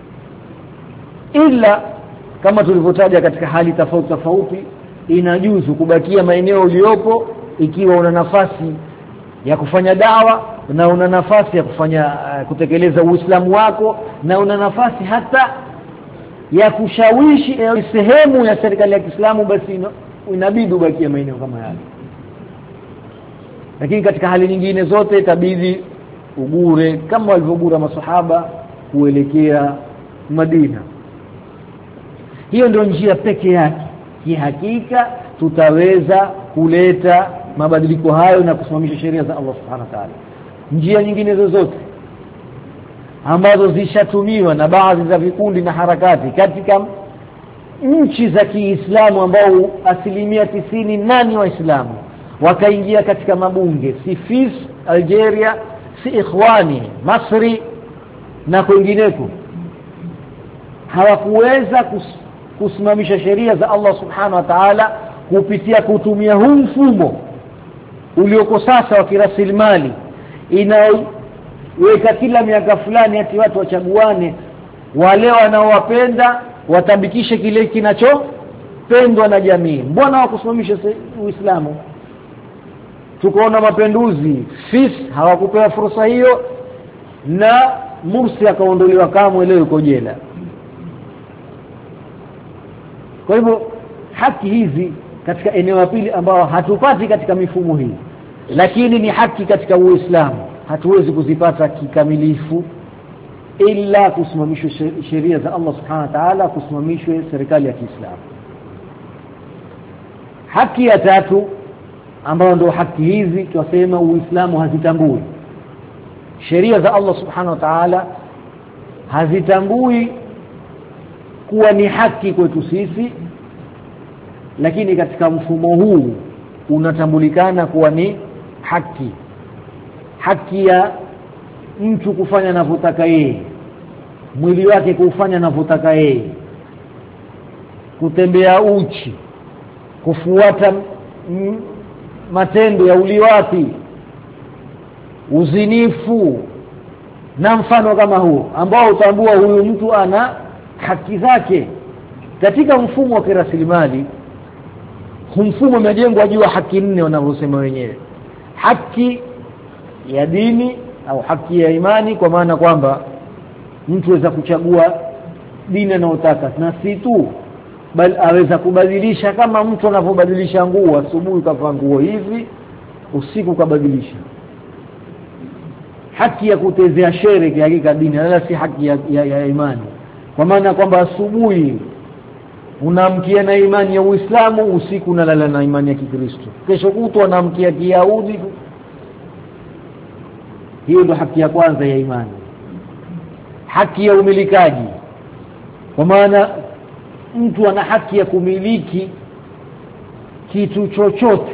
Ila kama tulivyotaja katika hali tofauti tofauti, inajuzu kubakia maeneo uliopo ikiwa una nafasi ya kufanya dawa na una nafasi ya kufanya uh, kutekeleza Uislamu wako, na una nafasi hata ya kushawishi eh, sehemu ya serikali ya Kiislamu, basi inabidi ubakie maeneo kama yale. Lakini katika hali nyingine zote itabidi ugure kama walivyogura masahaba kuelekea Madina. Hiyo ndio njia pekee yake kihakika tutaweza kuleta mabadiliko hayo na kusimamisha sheria za Allah subhanahu wa ta'ala. Njia nyingine zozote ambazo zishatumiwa na baadhi za vikundi na harakati katika nchi za Kiislamu ambao asilimia tisini nani Waislamu wakaingia katika mabunge, si F I S Algeria, si Ikhwani Masri na kwingineko, hawakuweza kus, kusimamisha sheria za Allah subhanahu wa ta'ala kupitia kutumia huu mfumo ulioko sasa wa kirasilimali inaweka kila miaka fulani ati watu wachaguane wale wanaowapenda watabikishe kile kinachopendwa na jamii. Mbona hawakusimamisha Uislamu? Tukoona mapinduzi, F I S hawakupewa fursa hiyo, na Mursi akaondolewa kama leo yuko jela. Kwa hivyo haki hizi katika eneo la pili ambao hatupati katika mifumo hii, lakini ni haki katika Uislamu, hatuwezi kuzipata kikamilifu ila kusimamishwe sheria za Allah subhanahu wa ta'ala, kusimamishwe serikali ya Kiislamu. Haki ya tatu ambao ndio haki hizi tunasema Uislamu hazitambui. Sheria za Allah subhanahu wa ta'ala hazitambui kuwa ni haki kwetu sisi, lakini katika mfumo huu unatambulikana kuwa ni haki. Haki ya mtu kufanya anavyotaka yeye, mwili wake kufanya anavyotaka yeye, kutembea uchi, kufuata m- matendo ya uliwati, uzinifu na mfano kama huo, ambao utambua huyu mtu ana haki zake. Katika mfumo wa kirasilimali, mfumo umejengwa juu ya haki nne wanavyosema wenyewe. Haki ya dini au haki ya imani, kwa maana kwamba mtu aweza kuchagua dini anayotaka, na si tu bali aweza kubadilisha, kama mtu anavyobadilisha nguo, asubuhi kavaa nguo hivi, usiku kabadilisha. Haki ya kutezea shere kihakika dini, wala si haki ya, ya, ya imani, kwa maana kwamba asubuhi unaamkia na imani ya Uislamu, usiku unalala na imani ya Kikristo, kesho kutwa unaamkia Kiyahudi. Hiyo ndio haki ya kwanza ya imani. Haki ya umilikaji, kwa maana mtu ana haki ya kumiliki kitu chochote.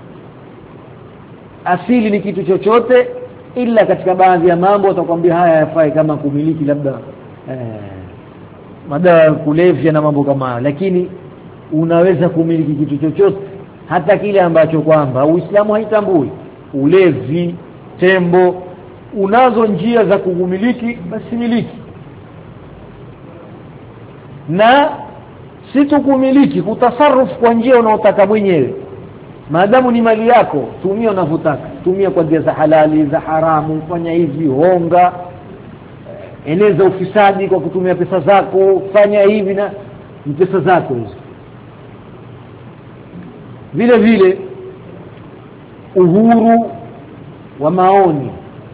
Asili ni kitu chochote, ila katika baadhi ya mambo utakwambia haya yafai, kama kumiliki labda eh, madawa ya kulevya na mambo kama hayo, lakini unaweza kumiliki kitu chochote, hata kile ambacho kwamba Uislamu haitambui. Ulevi, tembo, unazo njia za kumiliki, basi miliki. Na si tu kumiliki, kutasarrufu kwa njia unaotaka mwenyewe. Maadamu ni mali yako, tumia unavyotaka. Tumia kwa njia za halali, za haramu, fanya hivi, honga, eneza ufisadi kwa kutumia pesa zako, fanya hivi na pesa zako hizo. Vile vile uhuru wa maoni,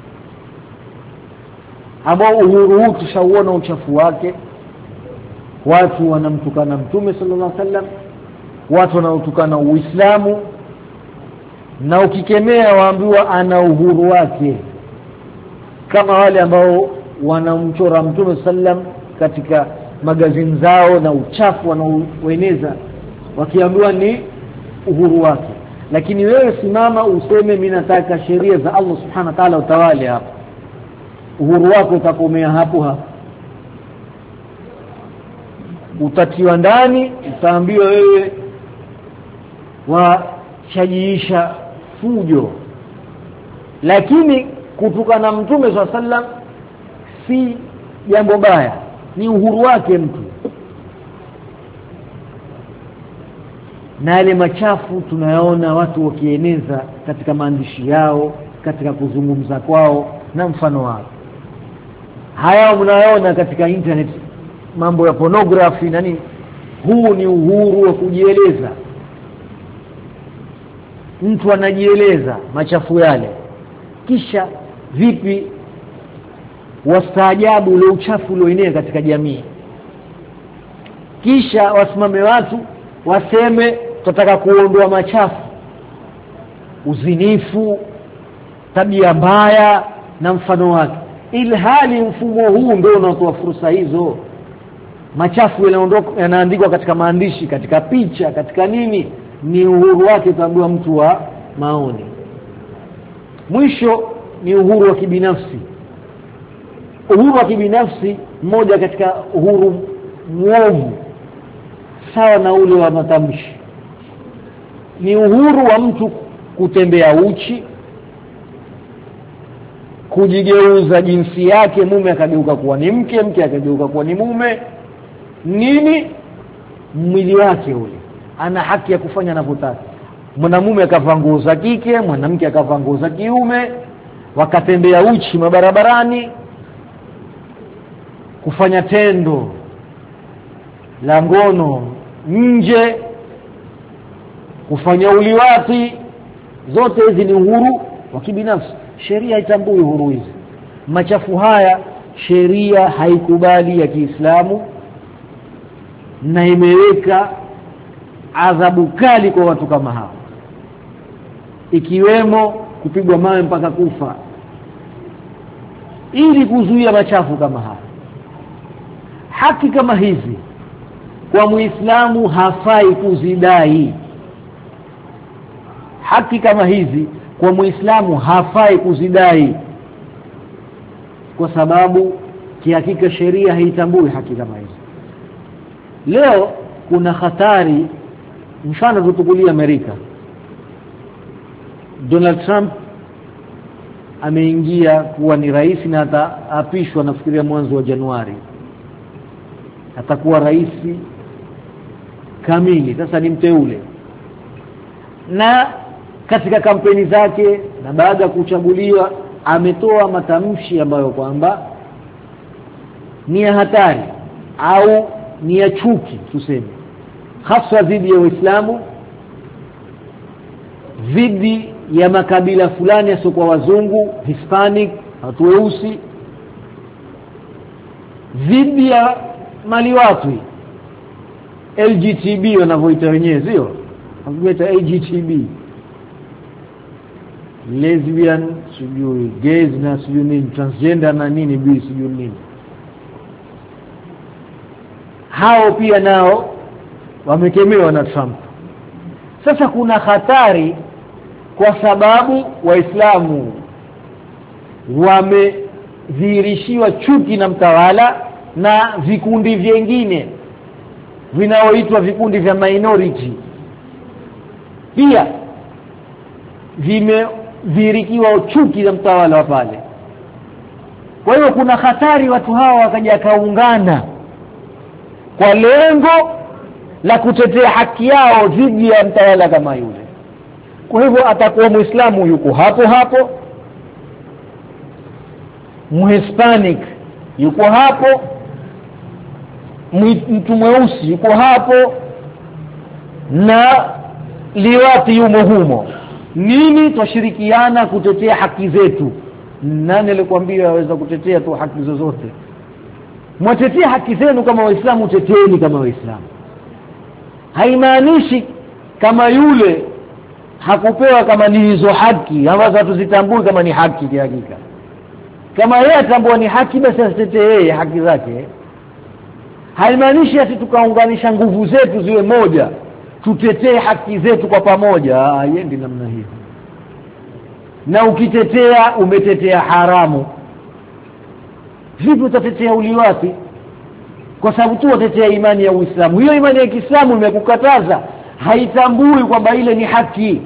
ambao uhuru huu tushauona uchafu wake. Watu wanamtukana Mtume sallallahu alaihi wasallam, watu wanaotukana Uislamu, na ukikemea waambiwa ana uhuru wake, kama wale ambao wanamchora Mtume sallam katika magazini zao na uchafu wanaoeneza, wakiambiwa ni uhuru wake. Lakini wewe simama useme mimi nataka sheria za Allah subhanahu wa ta'ala utawale hapa, uhuru wako utakomea hapo hapo. Utatiwa ndani, utaambiwa wewe washajiisha fujo. Lakini kutukana Mtume sallallahu alaihi wasallam si jambo baya, ni uhuru wake mtu. Na yale machafu tunayaona watu wakieneza katika maandishi yao, katika kuzungumza kwao na mfano wao. Haya mnayaona katika internet, mambo ya pornography na nini. Huu ni uhuru wa kujieleza. Mtu anajieleza machafu yale, kisha vipi wastaajabu ule uchafu ulioenea katika jamii, kisha wasimame watu waseme tutataka kuondoa machafu, uzinifu, tabia mbaya na mfano wake, ilhali mfumo huu ndio unaotoa fursa hizo. Machafu yanaondoka, yanaandikwa katika maandishi, katika picha, katika nini, ni uhuru wake tuambiwa mtu wa maoni. Mwisho ni uhuru wa kibinafsi. Uhuru wa kibinafsi mmoja katika uhuru mwovu sawa na ule wa matamshi, ni uhuru wa mtu kutembea uchi, kujigeuza jinsi yake, mume akageuka kuwa ni mke, mke akageuka kuwa ni mume. Nini? Mwili wake ule ana haki ya kufanya anavyotaka. Mwanamume akavaa nguo za kike, mwanamke akavaa nguo za kiume, wakatembea uchi mabarabarani, kufanya tendo la ngono nje, kufanya uliwati. Zote hizi ni uhuru wa kibinafsi. Sheria haitambui uhuru hizi. Machafu haya sheria haikubali ya Kiislamu, na imeweka adhabu kali kwa watu kama hao. ikiwemo kupigwa mawe mpaka kufa, ili kuzuia machafu kama haya. Haki kama hizi kwa Muislamu hafai kuzidai. Haki kama hizi kwa Muislamu hafai kuzidai, kwa sababu kihakika sheria haitambui haki kama hizi. Leo kuna hatari, mfano tutukulia Amerika. Donald Trump ameingia kuwa ni rais na ataapishwa nafikiria mwanzo wa Januari. Atakuwa rais kamili, sasa ni mteule. Na katika kampeni zake na baada ya kuchaguliwa ametoa matamshi ambayo kwamba ni ya hatari au ni ya chuki tuseme, hasa dhidi ya Uislamu, dhidi ya makabila fulani yasiokuwa wazungu, Hispanic, watu weusi, dhidi ya maliwatu L G B T wanavyoita wenyewe, sio? Wanaita L G B T, lesbian, sijui gays na sijui nini, transgender na nini bi sijui nini. Hao pia nao wamekemewa na Trump. Sasa kuna hatari, kwa sababu Waislamu wamedhihirishiwa chuki na mtawala na vikundi vingine vinaoitwa vikundi vya minority pia vimedhihirikiwa chuki na mtawala wa pale. Kwa hiyo kuna hatari watu hawa wakaja kaungana kwa lengo la kutetea haki yao dhidi ya mtawala kama yule. Kwa hivyo atakuwa Muislamu yuko hapo hapo, Muhispanic yuko hapo, mtu mweusi yuko hapo, na liwati yumo humo. Nini? Tushirikiana kutetea haki zetu. Nani alikwambia waweza kutetea tu haki zozote? Mwatetea haki zenu kama Waislamu, teteeni kama Waislamu. Haimaanishi kama yule hakupewa kama ni hizo haki ambazo tuzitambui kama ni haki kwa hakika. Kama yeye atambua ni haki, basi atetee yeye haki zake. Haimaanishi ati tukaunganisha nguvu zetu ziwe moja tutetee haki zetu kwa pamoja. Haiendi namna hiyo. Na ukitetea umetetea haramu. Vipi utatetea uliwati? Kwa sababu tu utetea imani ya Uislamu. Hiyo imani ya Kiislamu imekukataza, haitambui kwamba ile ni haki.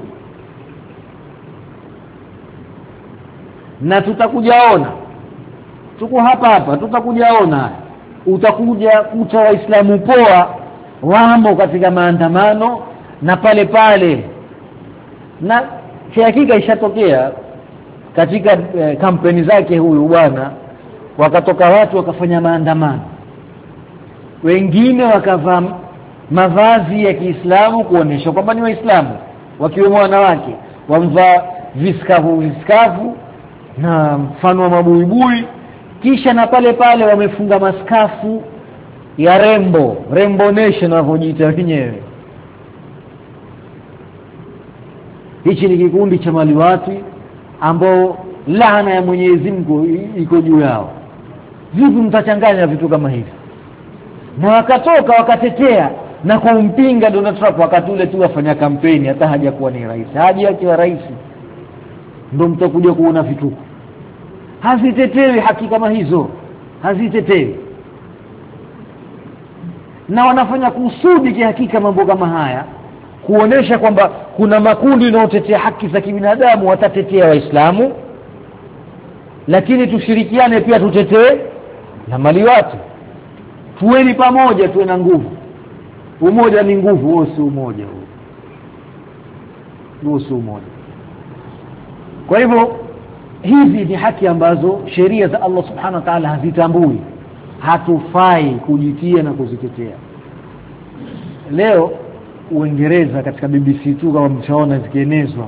Na tutakujaona, tuko hapa hapa tutakujaona, utakuja kuta Waislamu poa wamo katika maandamano na pale pale. Na kwa hakika ishatokea katika eh, kampeni zake huyu bwana, wakatoka watu wakafanya maandamano, wengine wakavaa mavazi ya Kiislamu kuonesha kwamba ni Waislamu, wakiwemo wanawake wamvaa viskavu viskavu na mfano wa mabuibui, kisha na pale pale wamefunga maskafu ya rembo rembo nation wanajiita wenyewe. Hichi ni kikundi cha maliwati ambao laana ya Mwenyezi Mungu iko juu yao. Vipi mtachanganya vitu kama hivi? Na wakatoka wakatetea na kumpinga Donald Trump wakati ule tu afanya kampeni, hata hajakuwa ni rais. Haja akiwa rais ndio mtakuja kuona vituko. Hazitetewi haki kama hizo, hazitetewi. Na wanafanya kusudi kwa hakika mambo kama haya, kuonesha kwamba kuna makundi yanayotetea haki za kibinadamu watatetea Waislamu, lakini tushirikiane pia tutetee na maliwatu. Tuweni pamoja, tuwe na nguvu. Umoja ni nguvu, huo si umoja huo. Huo si umoja. Kwa hivyo hizi ni haki ambazo sheria za Allah Subhanahu wa Ta'ala hazitambui. Hatufai kujitia na kuzitetea. Leo Uingereza katika B B C tu kama mtaona zikienezwa,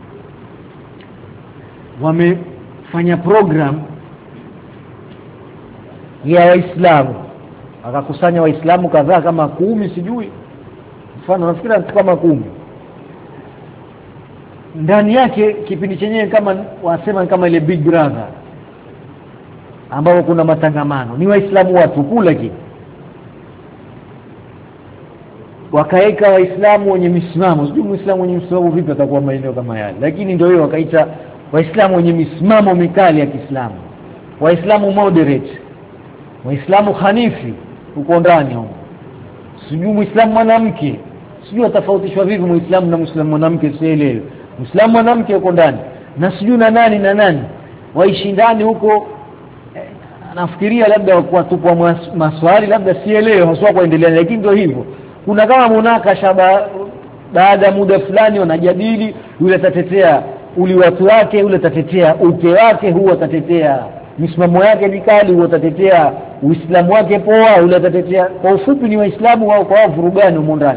wamefanya program ya Waislamu, akakusanya Waislamu kadhaa kama kumi sijui, mfano nafikiri kama kumi, ndani yake kipindi chenyewe kama wasema kama ile Big Brother ambao kuna matangamano, ni waislamu watu kula kile, wakaeka waislamu wenye misimamo. Sijui muislamu wenye misimamo vipi atakuwa maeneo kama yale, lakini ndio hiyo wakaita waislamu wenye misimamo mikali ya Kiislamu, waislamu moderate, waislamu hanifi uko ndani huko. Sijui muislamu mwanamke, sijui atafautishwa vipi muislamu na muislamu mwanamke, sielewi. Muislamu mwanamke uko ndani na sijui na nani na nani waishi ndani huko. Eh, nafikiria labda kwa tupo maswali labda sielewi haswa kuendelea, lakini ndio hivyo. Kuna kama munakasha baada muda fulani wanajadili, yule atatetea uli watu wake, yule atatetea uke wake, huwa atatetea misimamo yake mikali, huwa atatetea uislamu wake poa, yule atatetea. Kwa ufupi ni waislamu wao kwa vurugano huko ndani.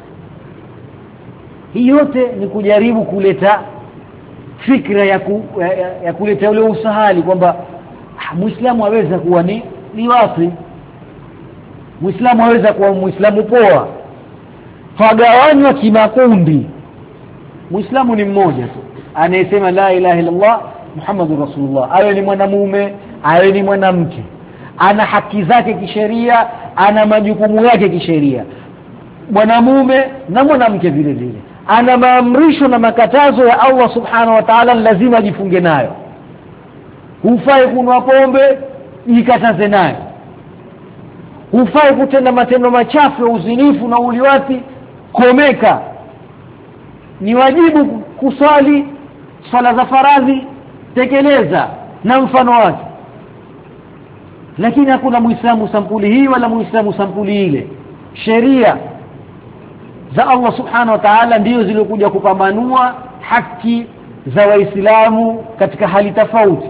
Hii yote ni kujaribu kuleta fikra ya, ku, ya, ya, ya kuleta ule usahali kwamba muislamu aweza kuwa ni ni wasi, muislamu aweza kuwa muislamu poa. Fagawanywa kimakundi. Muislamu ni mmoja tu anayesema la ilaha illa Allah Muhammadur Rasulullah, awe ni mwanamume awe ni mwanamke, ana haki zake kisheria, ana majukumu yake kisheria, mwanamume na mwanamke vile vile. Ana maamrisho na makatazo ya Allah subhanahu wa ta'ala, lazima jifunge nayo. Hufai kunywa pombe, jikataze nayo. Hufai kutenda matendo machafu ya uzinifu na uliwati, komeka. Ni wajibu kusali swala za faradhi, tekeleza na mfano wake. Lakini hakuna muislamu sampuli hii wala muislamu sampuli ile. Sheria za Allah subhanahu wa ta'ala ndio zilizokuja kupambanua haki za waislamu katika hali tofauti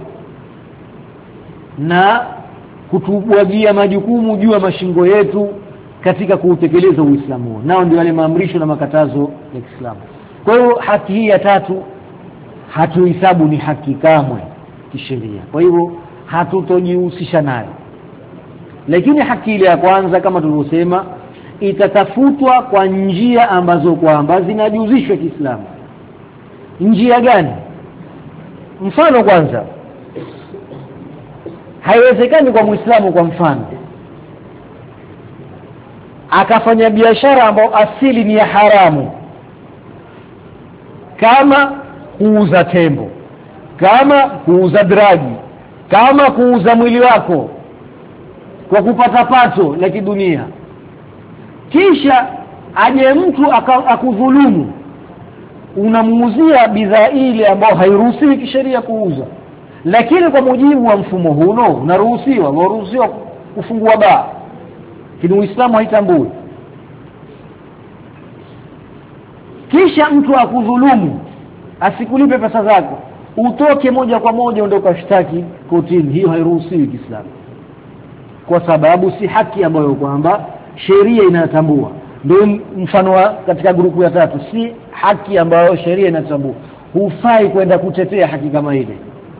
na kutubwagia majukumu juu ya mashingo yetu katika kuutekeleza Uislamu. Nao ndio wale maamrisho na makatazo ya Kiislamu. Kwa hiyo haki hii ya tatu hatuhesabu ni haki kamwe kisheria, kwa hivyo hatutojihusisha nayo. Lakini haki ile ya kwanza kama tulivyosema itatafutwa kwa njia ambazo kwamba zinajuzishwa Kiislamu. Njia gani? Mfano kwanza, haiwezekani kwa Muislamu kwa mfano akafanya biashara ambayo asili ni ya haramu, kama kuuza tembo, kama kuuza dragi, kama kuuza mwili wako kwa kupata pato la kidunia, kisha aje mtu akudhulumu, unamuuzia bidhaa ile ambayo hairuhusiwi kisheria kuuza, lakini kwa mujibu wa mfumo huo unaruhusiwa, unaruhusiwa kufungua baa, lakini Uislamu haitambui. Kisha mtu akudhulumu, asikulipe pesa zako, utoke moja kwa moja ndio ukashtaki kotini, hiyo hairuhusiwi Kiislamu, kwa sababu si haki ambayo kwamba sheria inatambua. Ndio mfano wa katika grupu ya tatu, si haki ambayo sheria inatambua. Hufai kwenda kutetea haki kama ile.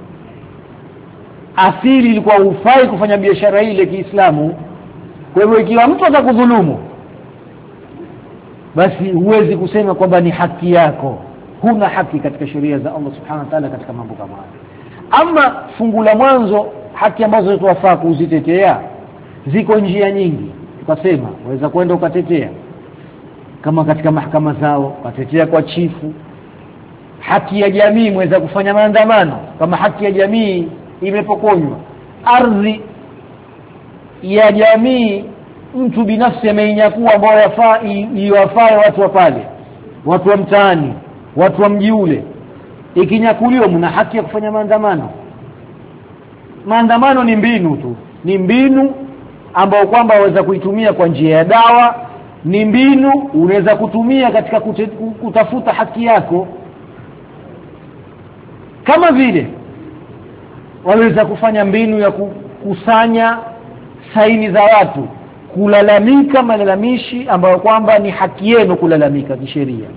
Asili ilikuwa hufai kufanya biashara ile Kiislamu. Kwa hivyo ikiwa mtu atakudhulumu, basi huwezi kusema kwamba ni haki yako. Huna haki katika sheria za Allah subhanahu wa ta'ala katika mambo kama haya. Ama fungu la mwanzo, haki ambazo tuwafaa kuzitetea ziko njia nyingi. Tukasema waweza kwenda ukatetea kama katika mahakama zao, ukatetea kwa chifu. Haki ya jamii, mweza kufanya maandamano kama haki ya jamii imepokonywa. Ardhi ya jamii mtu binafsi ameinyakua ambao yafaa iwafaa watu wa pale, watu wa mtaani, watu wa mji ule, ikinyakuliwa mna haki ya kufanya maandamano. Maandamano ni mbinu tu, ni mbinu ambao kwamba waweza kuitumia kwa njia ya dawa, ni mbinu unaweza kutumia katika kute, kutafuta haki yako. Kama vile waweza kufanya mbinu ya kukusanya saini za watu kulalamika malalamishi ambayo kwamba ni haki yenu kulalamika kisheria.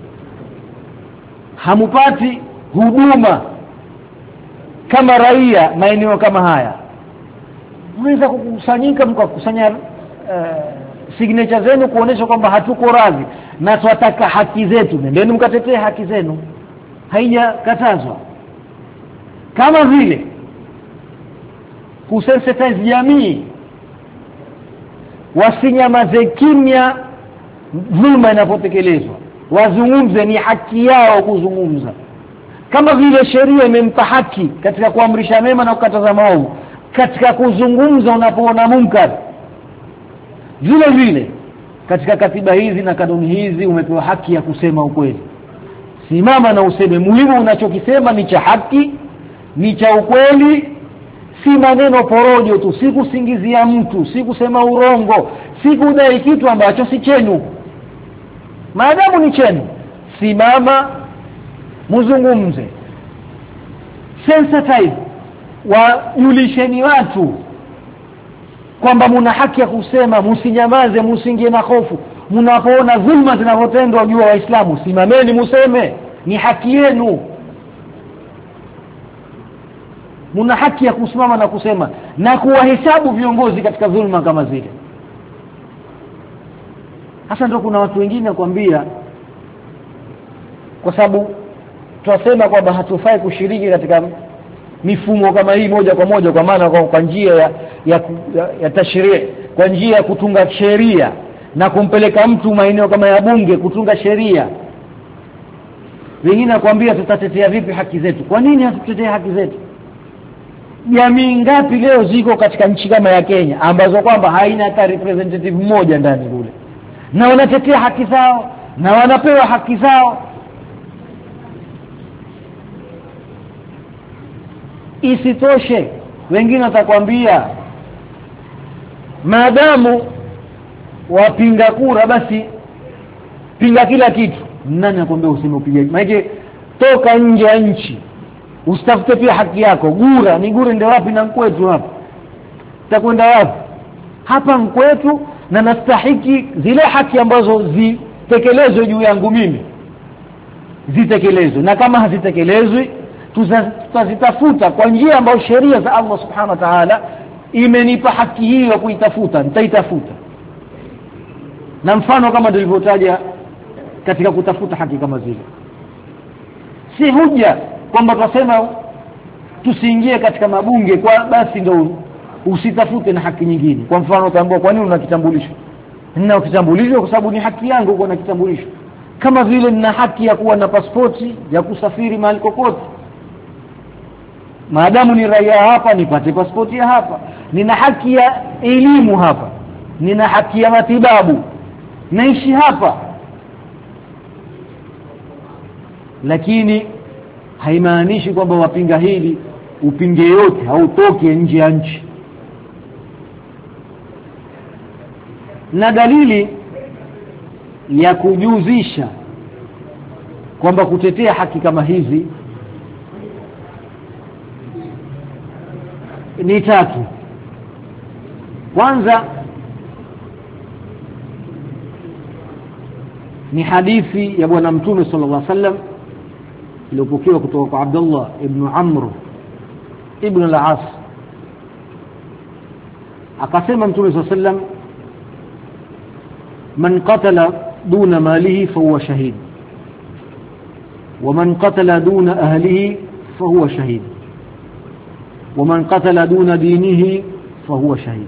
Hamupati huduma kama raia maeneo kama haya, unaweza kukusanyika mkakusanya uh, signature zenu kuonesha kwamba hatuko radhi na tunataka haki zetu, nendeni mkatetee haki zenu. haijakatazwa. Kama vile kusensitize jamii wasinyamaze kimya dhulma inapotekelezwa, wazungumze, ni haki yao kuzungumza. Kama vile sheria imempa haki katika kuamrisha mema na kukataza maovu, katika kuzungumza unapoona munkar, vile vile katika katiba hizi na kanuni hizi umepewa haki ya kusema ukweli. Simama na useme, muhimu unachokisema ni cha haki, ni cha ukweli, si maneno porojo tu, si kusingizia mtu, si kusema urongo, si kudai kitu ambacho si chenu. Maadamu ni chenu, simama muzungumze. Sensitize, wajulisheni watu kwamba muna haki ya kusema, msinyamaze, msingie na hofu. Mnapoona dhulma zinazotendwa juu ya Waislamu, simameni museme, ni haki yenu. Muna haki ya kusimama na kusema na kuwahesabu viongozi katika dhulma kama zile. Hasa ndio kuna watu wengine kuambia, kwa sababu tunasema kwamba hatufai kushiriki katika mifumo kama hii moja kwa moja, kwa maana kwa njia ya ya, ya, ya tashrii, kwa njia ya kutunga sheria na kumpeleka mtu maeneo kama ya bunge kutunga sheria. Wengine kuambia tutatetea vipi haki zetu? Kwa nini hatutetee haki zetu? Jamii ngapi leo ziko katika nchi kama ya Kenya ambazo kwamba haina hata representative mmoja ndani kule, na wanatetea haki zao na wanapewa haki zao? Isitoshe, wengine watakwambia maadamu wapinga kura basi pinga kila kitu. Nani akwambia useme upigaji? Maana toka nje ya nchi usitafute pia haki yako. Gura ni gura, ndio wapi na kwetu hapa? Takwenda wapi? Hapa kwetu, na nastahiki zile haki ambazo zitekelezwe juu yangu mimi zitekelezwe, na kama hazitekelezwi tutazitafuta kwa njia ambayo sheria za Allah subhanahu wa ta'ala imenipa haki hiyo kuitafuta, nitaitafuta. Na mfano kama tulivyotaja katika kutafuta haki kama zile, si huja kwamba tunasema tusiingie katika mabunge kwa basi ndio usitafute na haki nyingine. Kwa mfano utaambiwa kwa nini una kitambulisho? Nina kitambulisho kwa sababu ni haki yangu kuwa na kitambulisho, kama vile nina haki ya kuwa na pasipoti ya kusafiri mahali kokote. Maadamu ni raia hapa, nipate pasipoti ya hapa. Nina haki ya elimu hapa, nina haki ya matibabu, naishi hapa. Lakini haimaanishi kwamba wapinga hili upinge yote au toke nje ya nchi. Na dalili ya kujuzisha kwamba kutetea haki kama hizi ni tatu. Kwanza ni hadithi ya bwana Mtume sallallahu alaihi wasallam iliyopokewa kutoka kwa Abdullah ibn Amr ibn al-As. Akasema Mtume sallallahu alaihi wasallam, man qatala duna malihi fahuwa shahid, wa man qatala duna ahlihi fahuwa shahid, wa man qatala duna dinihi fahuwa shahid.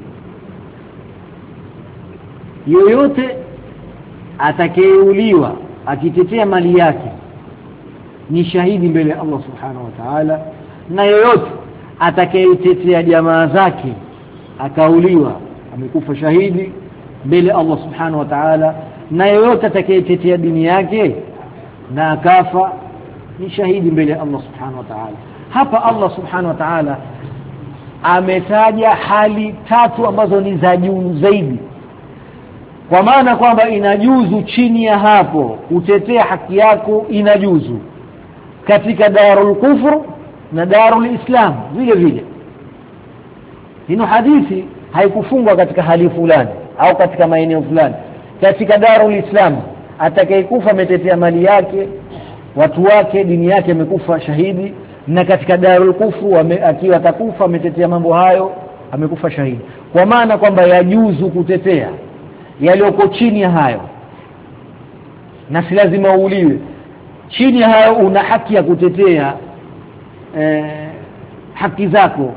Yoyote atakayeuliwa akitetea mali yake ni shahidi mbele ya Allah subhanahu wa ta'ala, na yoyote atakayetetea jamaa zake akauliwa amekufa shahidi mbele ya Allah subhanahu wa ta'ala, na yoyote atakayetetea dini yake na akafa ni shahidi mbele ya Allah subhanahu wa ta'ala. Hapa Allah subhanahu wa ta'ala ametaja hali tatu ambazo ni za juu zaidi, kwa maana kwamba inajuzu chini ya hapo kutetea haki yako, inajuzu katika darul kufru na darul islam vile vile. Hino hadithi haikufungwa katika hali fulani au katika maeneo fulani. Katika darul islam atakayekufa ametetea mali yake, watu wake, dini yake, amekufa shahidi, na katika darul kufru akiwa atakufa ametetea mambo hayo amekufa shahidi. Kwa maana kwamba yajuzu kutetea yaliyoko chini ya hayo, na si lazima uuliwe. chini hayo una haki ya kutetea eh, haki zako.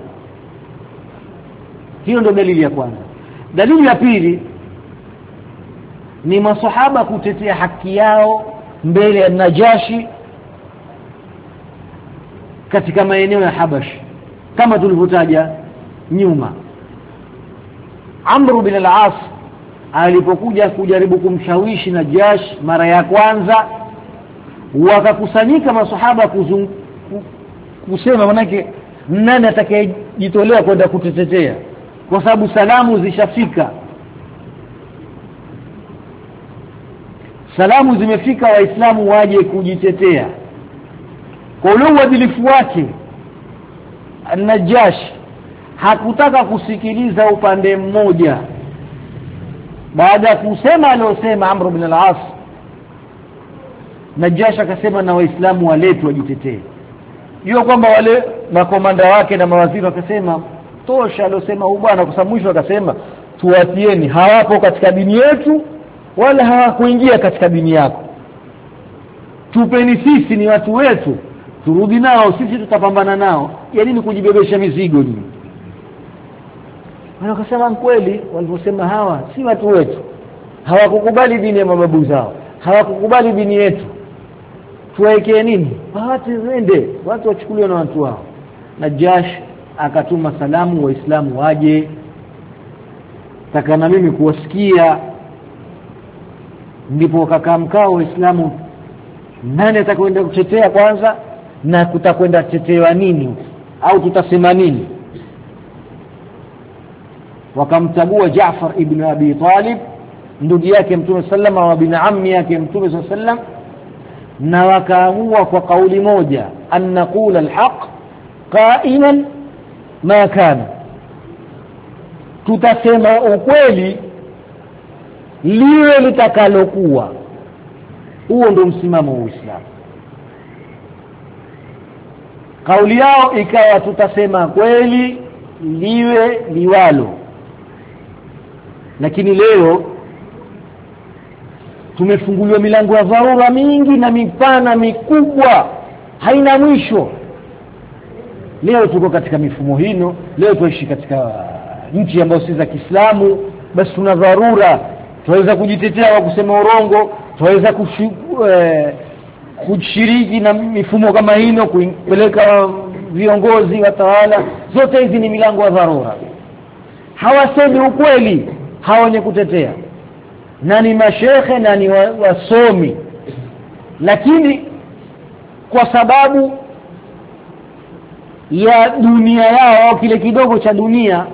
Hiyo ndio dalili ya kwanza. Dalili ya pili ni maswahaba kutetea haki yao mbele ya Najashi katika maeneo ya Habash kama tulivyotaja nyuma. Amr bin al-As alipokuja kujaribu kumshawishi Najash mara ya kwanza, wakakusanyika maswahaba kuzung... kusema manake nani atakayejitolea kwenda kutetea, kwa sababu salamu zishafika. Salamu zimefika, waislamu waje kujitetea. Kwa ule uadilifu wake Najash hakutaka kusikiliza upande mmoja. Baada ya kusema aliyosema Amr bin al-As, Najash akasema na waislamu waletwe wajitetee. Hiyo kwamba wale makomanda wake na mawaziri wakasema tosha aliyosema huyu bwana, kwa sababu mwisho akasema tuwatieni, hawapo katika dini yetu wala hawakuingia katika dini yako, tupeni sisi, ni watu wetu, turudi nao, sisi tutapambana nao. Ya nini kujibebesha mizigo nini? Wanakasema kweli, waliposema hawa si watu wetu, hawakukubali dini ya mababu zao, hawakukubali dini yetu, tuwekee nini? Watu wende, watu wachukuliwe na watu wao. Najash akatuma salamu waislamu waje, taka na mimi kuwasikia. Ndipo wakakaa mkao waislamu, nani atakwenda kutetea kwanza na kutakwenda tetewa nini au tutasema nini? Wakamchagua Jaafar ibn Abi Talib, ndugu yake Mtume sallama wa bin ammi yake Mtume sallam, na wakaamua kwa kauli moja an naqula alhaq qa'iman ma kana, tutasema ukweli liwe litakalokuwa. Huo ndio msimamo wa Uislamu. Kauli yao ikawa tutasema kweli liwe liwalo. Lakini leo tumefunguliwa milango ya dharura mingi na mipana mikubwa haina mwisho. Leo tuko katika mifumo hino, leo tuishi katika nchi ambazo si za Kiislamu, basi tuna dharura. Tuweza kujitetea kwa kusema urongo, tuweza eh, kushiriki na mifumo kama hino, kupeleka viongozi watawala. Zote hizi ni milango ya dharura. Hawasemi ukweli hawa wenye kutetea, na ni mashehe na ni wasomi, lakini kwa sababu ya dunia yao au kile kidogo cha dunia,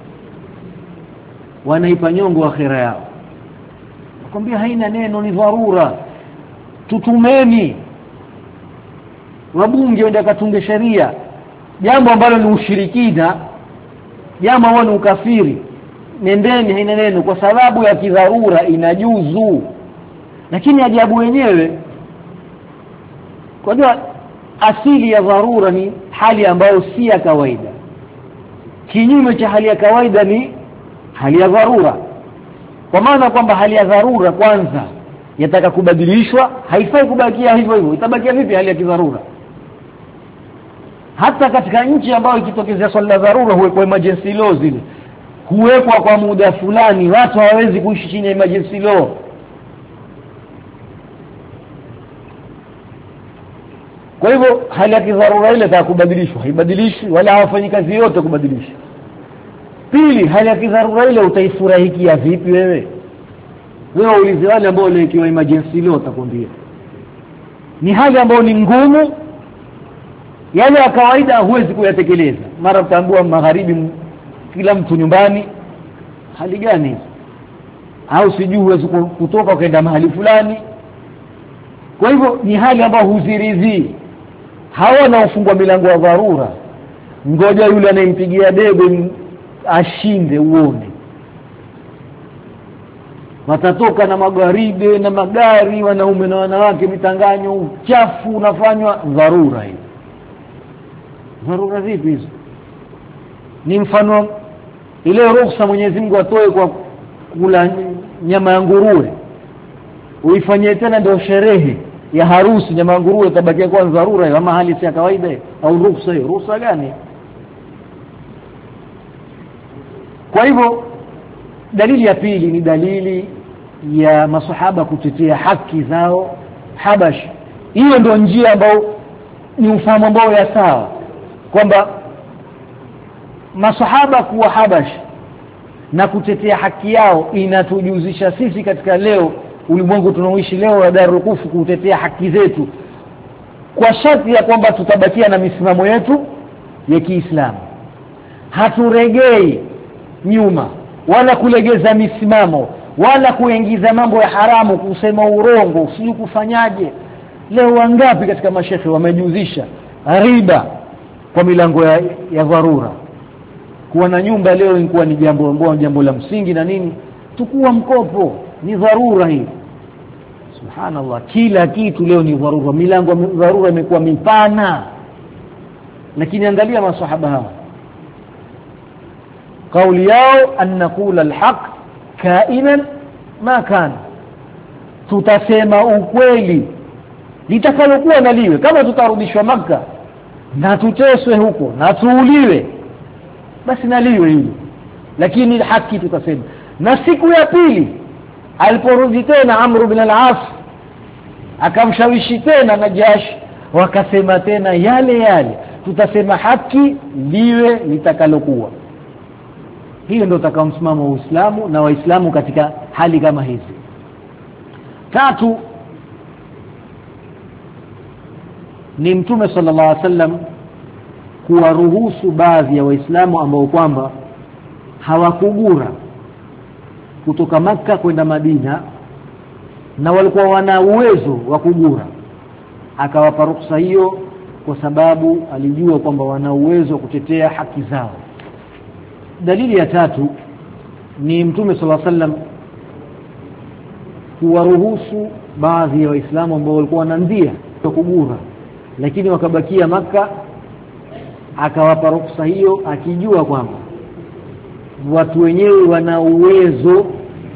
wanaipa nyongo akhira yao. Nakwambia haina neno, ni dharura, tutumeni wabunge wende katunge sheria, jambo ambalo ni ushirikina, jambo ambalo ni ukafiri, nendeni, haina neno, kwa sababu ya kidharura inajuzu. Lakini ajabu wenyewe, kwa hiyo asili ya dharura ni hali ambayo si ya kawaida. Kinyume cha hali ya kawaida ni hali ya dharura. Kwa maana kwamba hali ya dharura kwanza yataka kubadilishwa, haifai kubakia hivyo hivyo. Itabakia vipi hali ya kidharura? Hata katika nchi ambayo ikitokezea swala la dharura huwekwa emergency law, zile huwekwa kwa muda fulani, watu hawawezi kuishi chini ya emergency law. Kwa hivyo hali ya kidharura ile itaka kubadilishwa, haibadilishwi wala hawafanyi kazi yote kubadilisha. Pili, hali ya kidharura ile utaifurahikia vipi wewe? Wewe ulize wale ambao walikiwa emergency law, utakwambia ni hali ambayo ni ngumu, yale ya kawaida huwezi kuyatekeleza. Mara utaambiwa magharibi kila mtu nyumbani, hali gani hizo? Au sijui huwezi kutoka ukaenda mahali fulani. Kwa hivyo ni hali ambayo huziridhi. Hawana ufungwa milango ya dharura, ngoja yule anayempigia debe ashinde uone. Watatoka na magaribe na magari, wanaume na wanawake, mitanganyo, uchafu unafanywa. Dharura hii. Dharura zipi hizo? Ni mfano ile ruhusa Mwenyezi Mungu atoe kwa kula nyama ya nguruwe, uifanyie tena ndio sherehe. ya harusi nyama nguruwe itabakia kwa dharura ama hali si ya kawaida au ruhusa? Ruhusa gani? Kwa hivyo dalili ya pili ni dalili ya masahaba kutetea haki zao Habash. Hiyo ndio njia ambayo ni ufahamu ambao ya sawa kwamba masahaba kuwa Habash na kutetea haki yao inatujuzisha sisi katika leo ulimwengu tunaoishi leo wa Darul Kufr kutetea haki zetu kwa sharti ya kwamba tutabakia na misimamo yetu ya Kiislamu. Haturegei nyuma wala kulegeza misimamo wala kuingiza mambo ya haramu, kusema urongo, sio kufanyaje. Leo wangapi katika mashehe wamejuzisha riba kwa milango ya, ya dharura. Kuwa na nyumba leo ilikuwa ni jambo ambalo jambo la msingi na nini, tukua mkopo ni dharura hii. Subhanallah, kila kitu leo ni dharura, milango ya dharura imekuwa mipana. Lakini angalia maswahaba hawa, kauli yao an naqula alhaq kainan ma kan, tutasema ukweli litakalokuwa na liwe. Kama tutarudishwa Makka na tuteswe huko na tuuliwe, basi na liwe hilo, lakini haki tutasema. Na siku ya pili aliporudi tena Amr ibn al-As akamshawishi tena Najash, wakasema tena yale yale, tutasema haki liwe litakalokuwa. Hiyo ndio utakamsimama Uislamu na Waislamu katika hali kama hizi. Tatu ni Mtume sallallahu alaihi wasallam kuwaruhusu baadhi ya Waislamu ambao kwamba hawakugura kutoka Makka kwenda Madina na walikuwa wana uwezo wa kugura, akawapa ruhusa hiyo kwa sababu alijua kwamba wana uwezo wa kutetea haki zao. Dalili ya tatu ni Mtume sallallahu alaihi wasallam kuwaruhusu baadhi ya Waislamu ambao walikuwa wanaanzia kugura lakini wakabakia Makka, akawapa ruhusa hiyo akijua kwamba watu wenyewe wana uwezo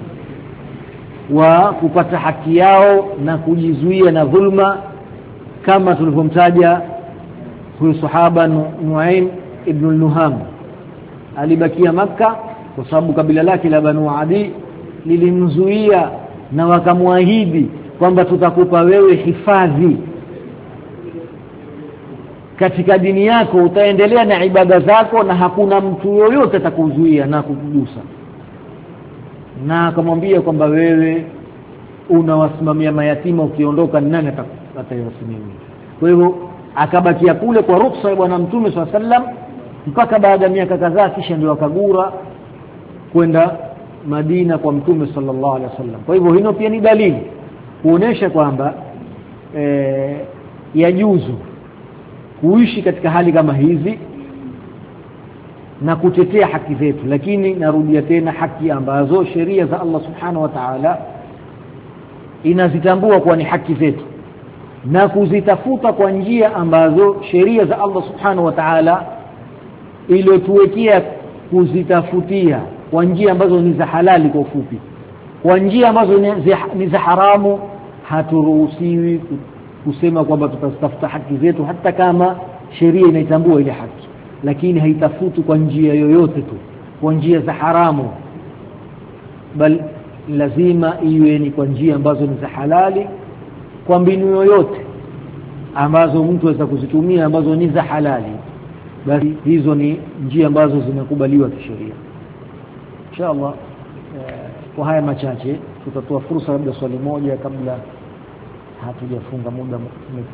wa kupata haki yao na kujizuia na dhulma, kama tulivyomtaja huyu sahaba Nuaim ibn al-Nuham. Alibakia Makka kwa sababu kabila lake la Banu Adi lilimzuia na wakamwahidi kwamba tutakupa wewe hifadhi katika dini yako, utaendelea na ibada zako na hakuna mtu yoyote atakuzuia na kukugusa. Na akamwambia kwamba wewe unawasimamia mayatima, ukiondoka nani atayasimamia? Kwa hivyo akabakia kule kwa ruhusa ya bwana Mtume swalla sallam mpaka baada ya miaka kadhaa, kisha ndio akagura kwenda Madina kwa Mtume sallallahu alaihi wasallam. Kwa hivyo hino pia ni dalili kuonesha kwamba e, yajuzu kuishi katika hali kama hizi na kutetea haki zetu. Lakini narudia tena, haki ambazo sheria za Allah subhanahu wa ta'ala inazitambua kuwa ni haki zetu, na kuzitafuta kwa njia ambazo sheria za Allah subhanahu wa ta'ala iliyotuwekea kuzitafutia, kwa njia ambazo ni za halali. Kwa ufupi, kwa njia ambazo ni za haramu haturuhusiwi kusema kwamba tutatafuta haki zetu, hata kama sheria inaitambua ile haki, lakini haitafuti kwa njia yoyote tu, kwa njia za haramu, bali lazima iwe ni kwa njia ambazo ni za halali, kwa mbinu yoyote ambazo mtu aweza kuzitumia ambazo ni za halali, basi hizo ni njia ambazo zimekubaliwa kisheria. Inshallah eh, kwa haya machache tutatoa fursa labda swali moja kabla hatujafunga muda.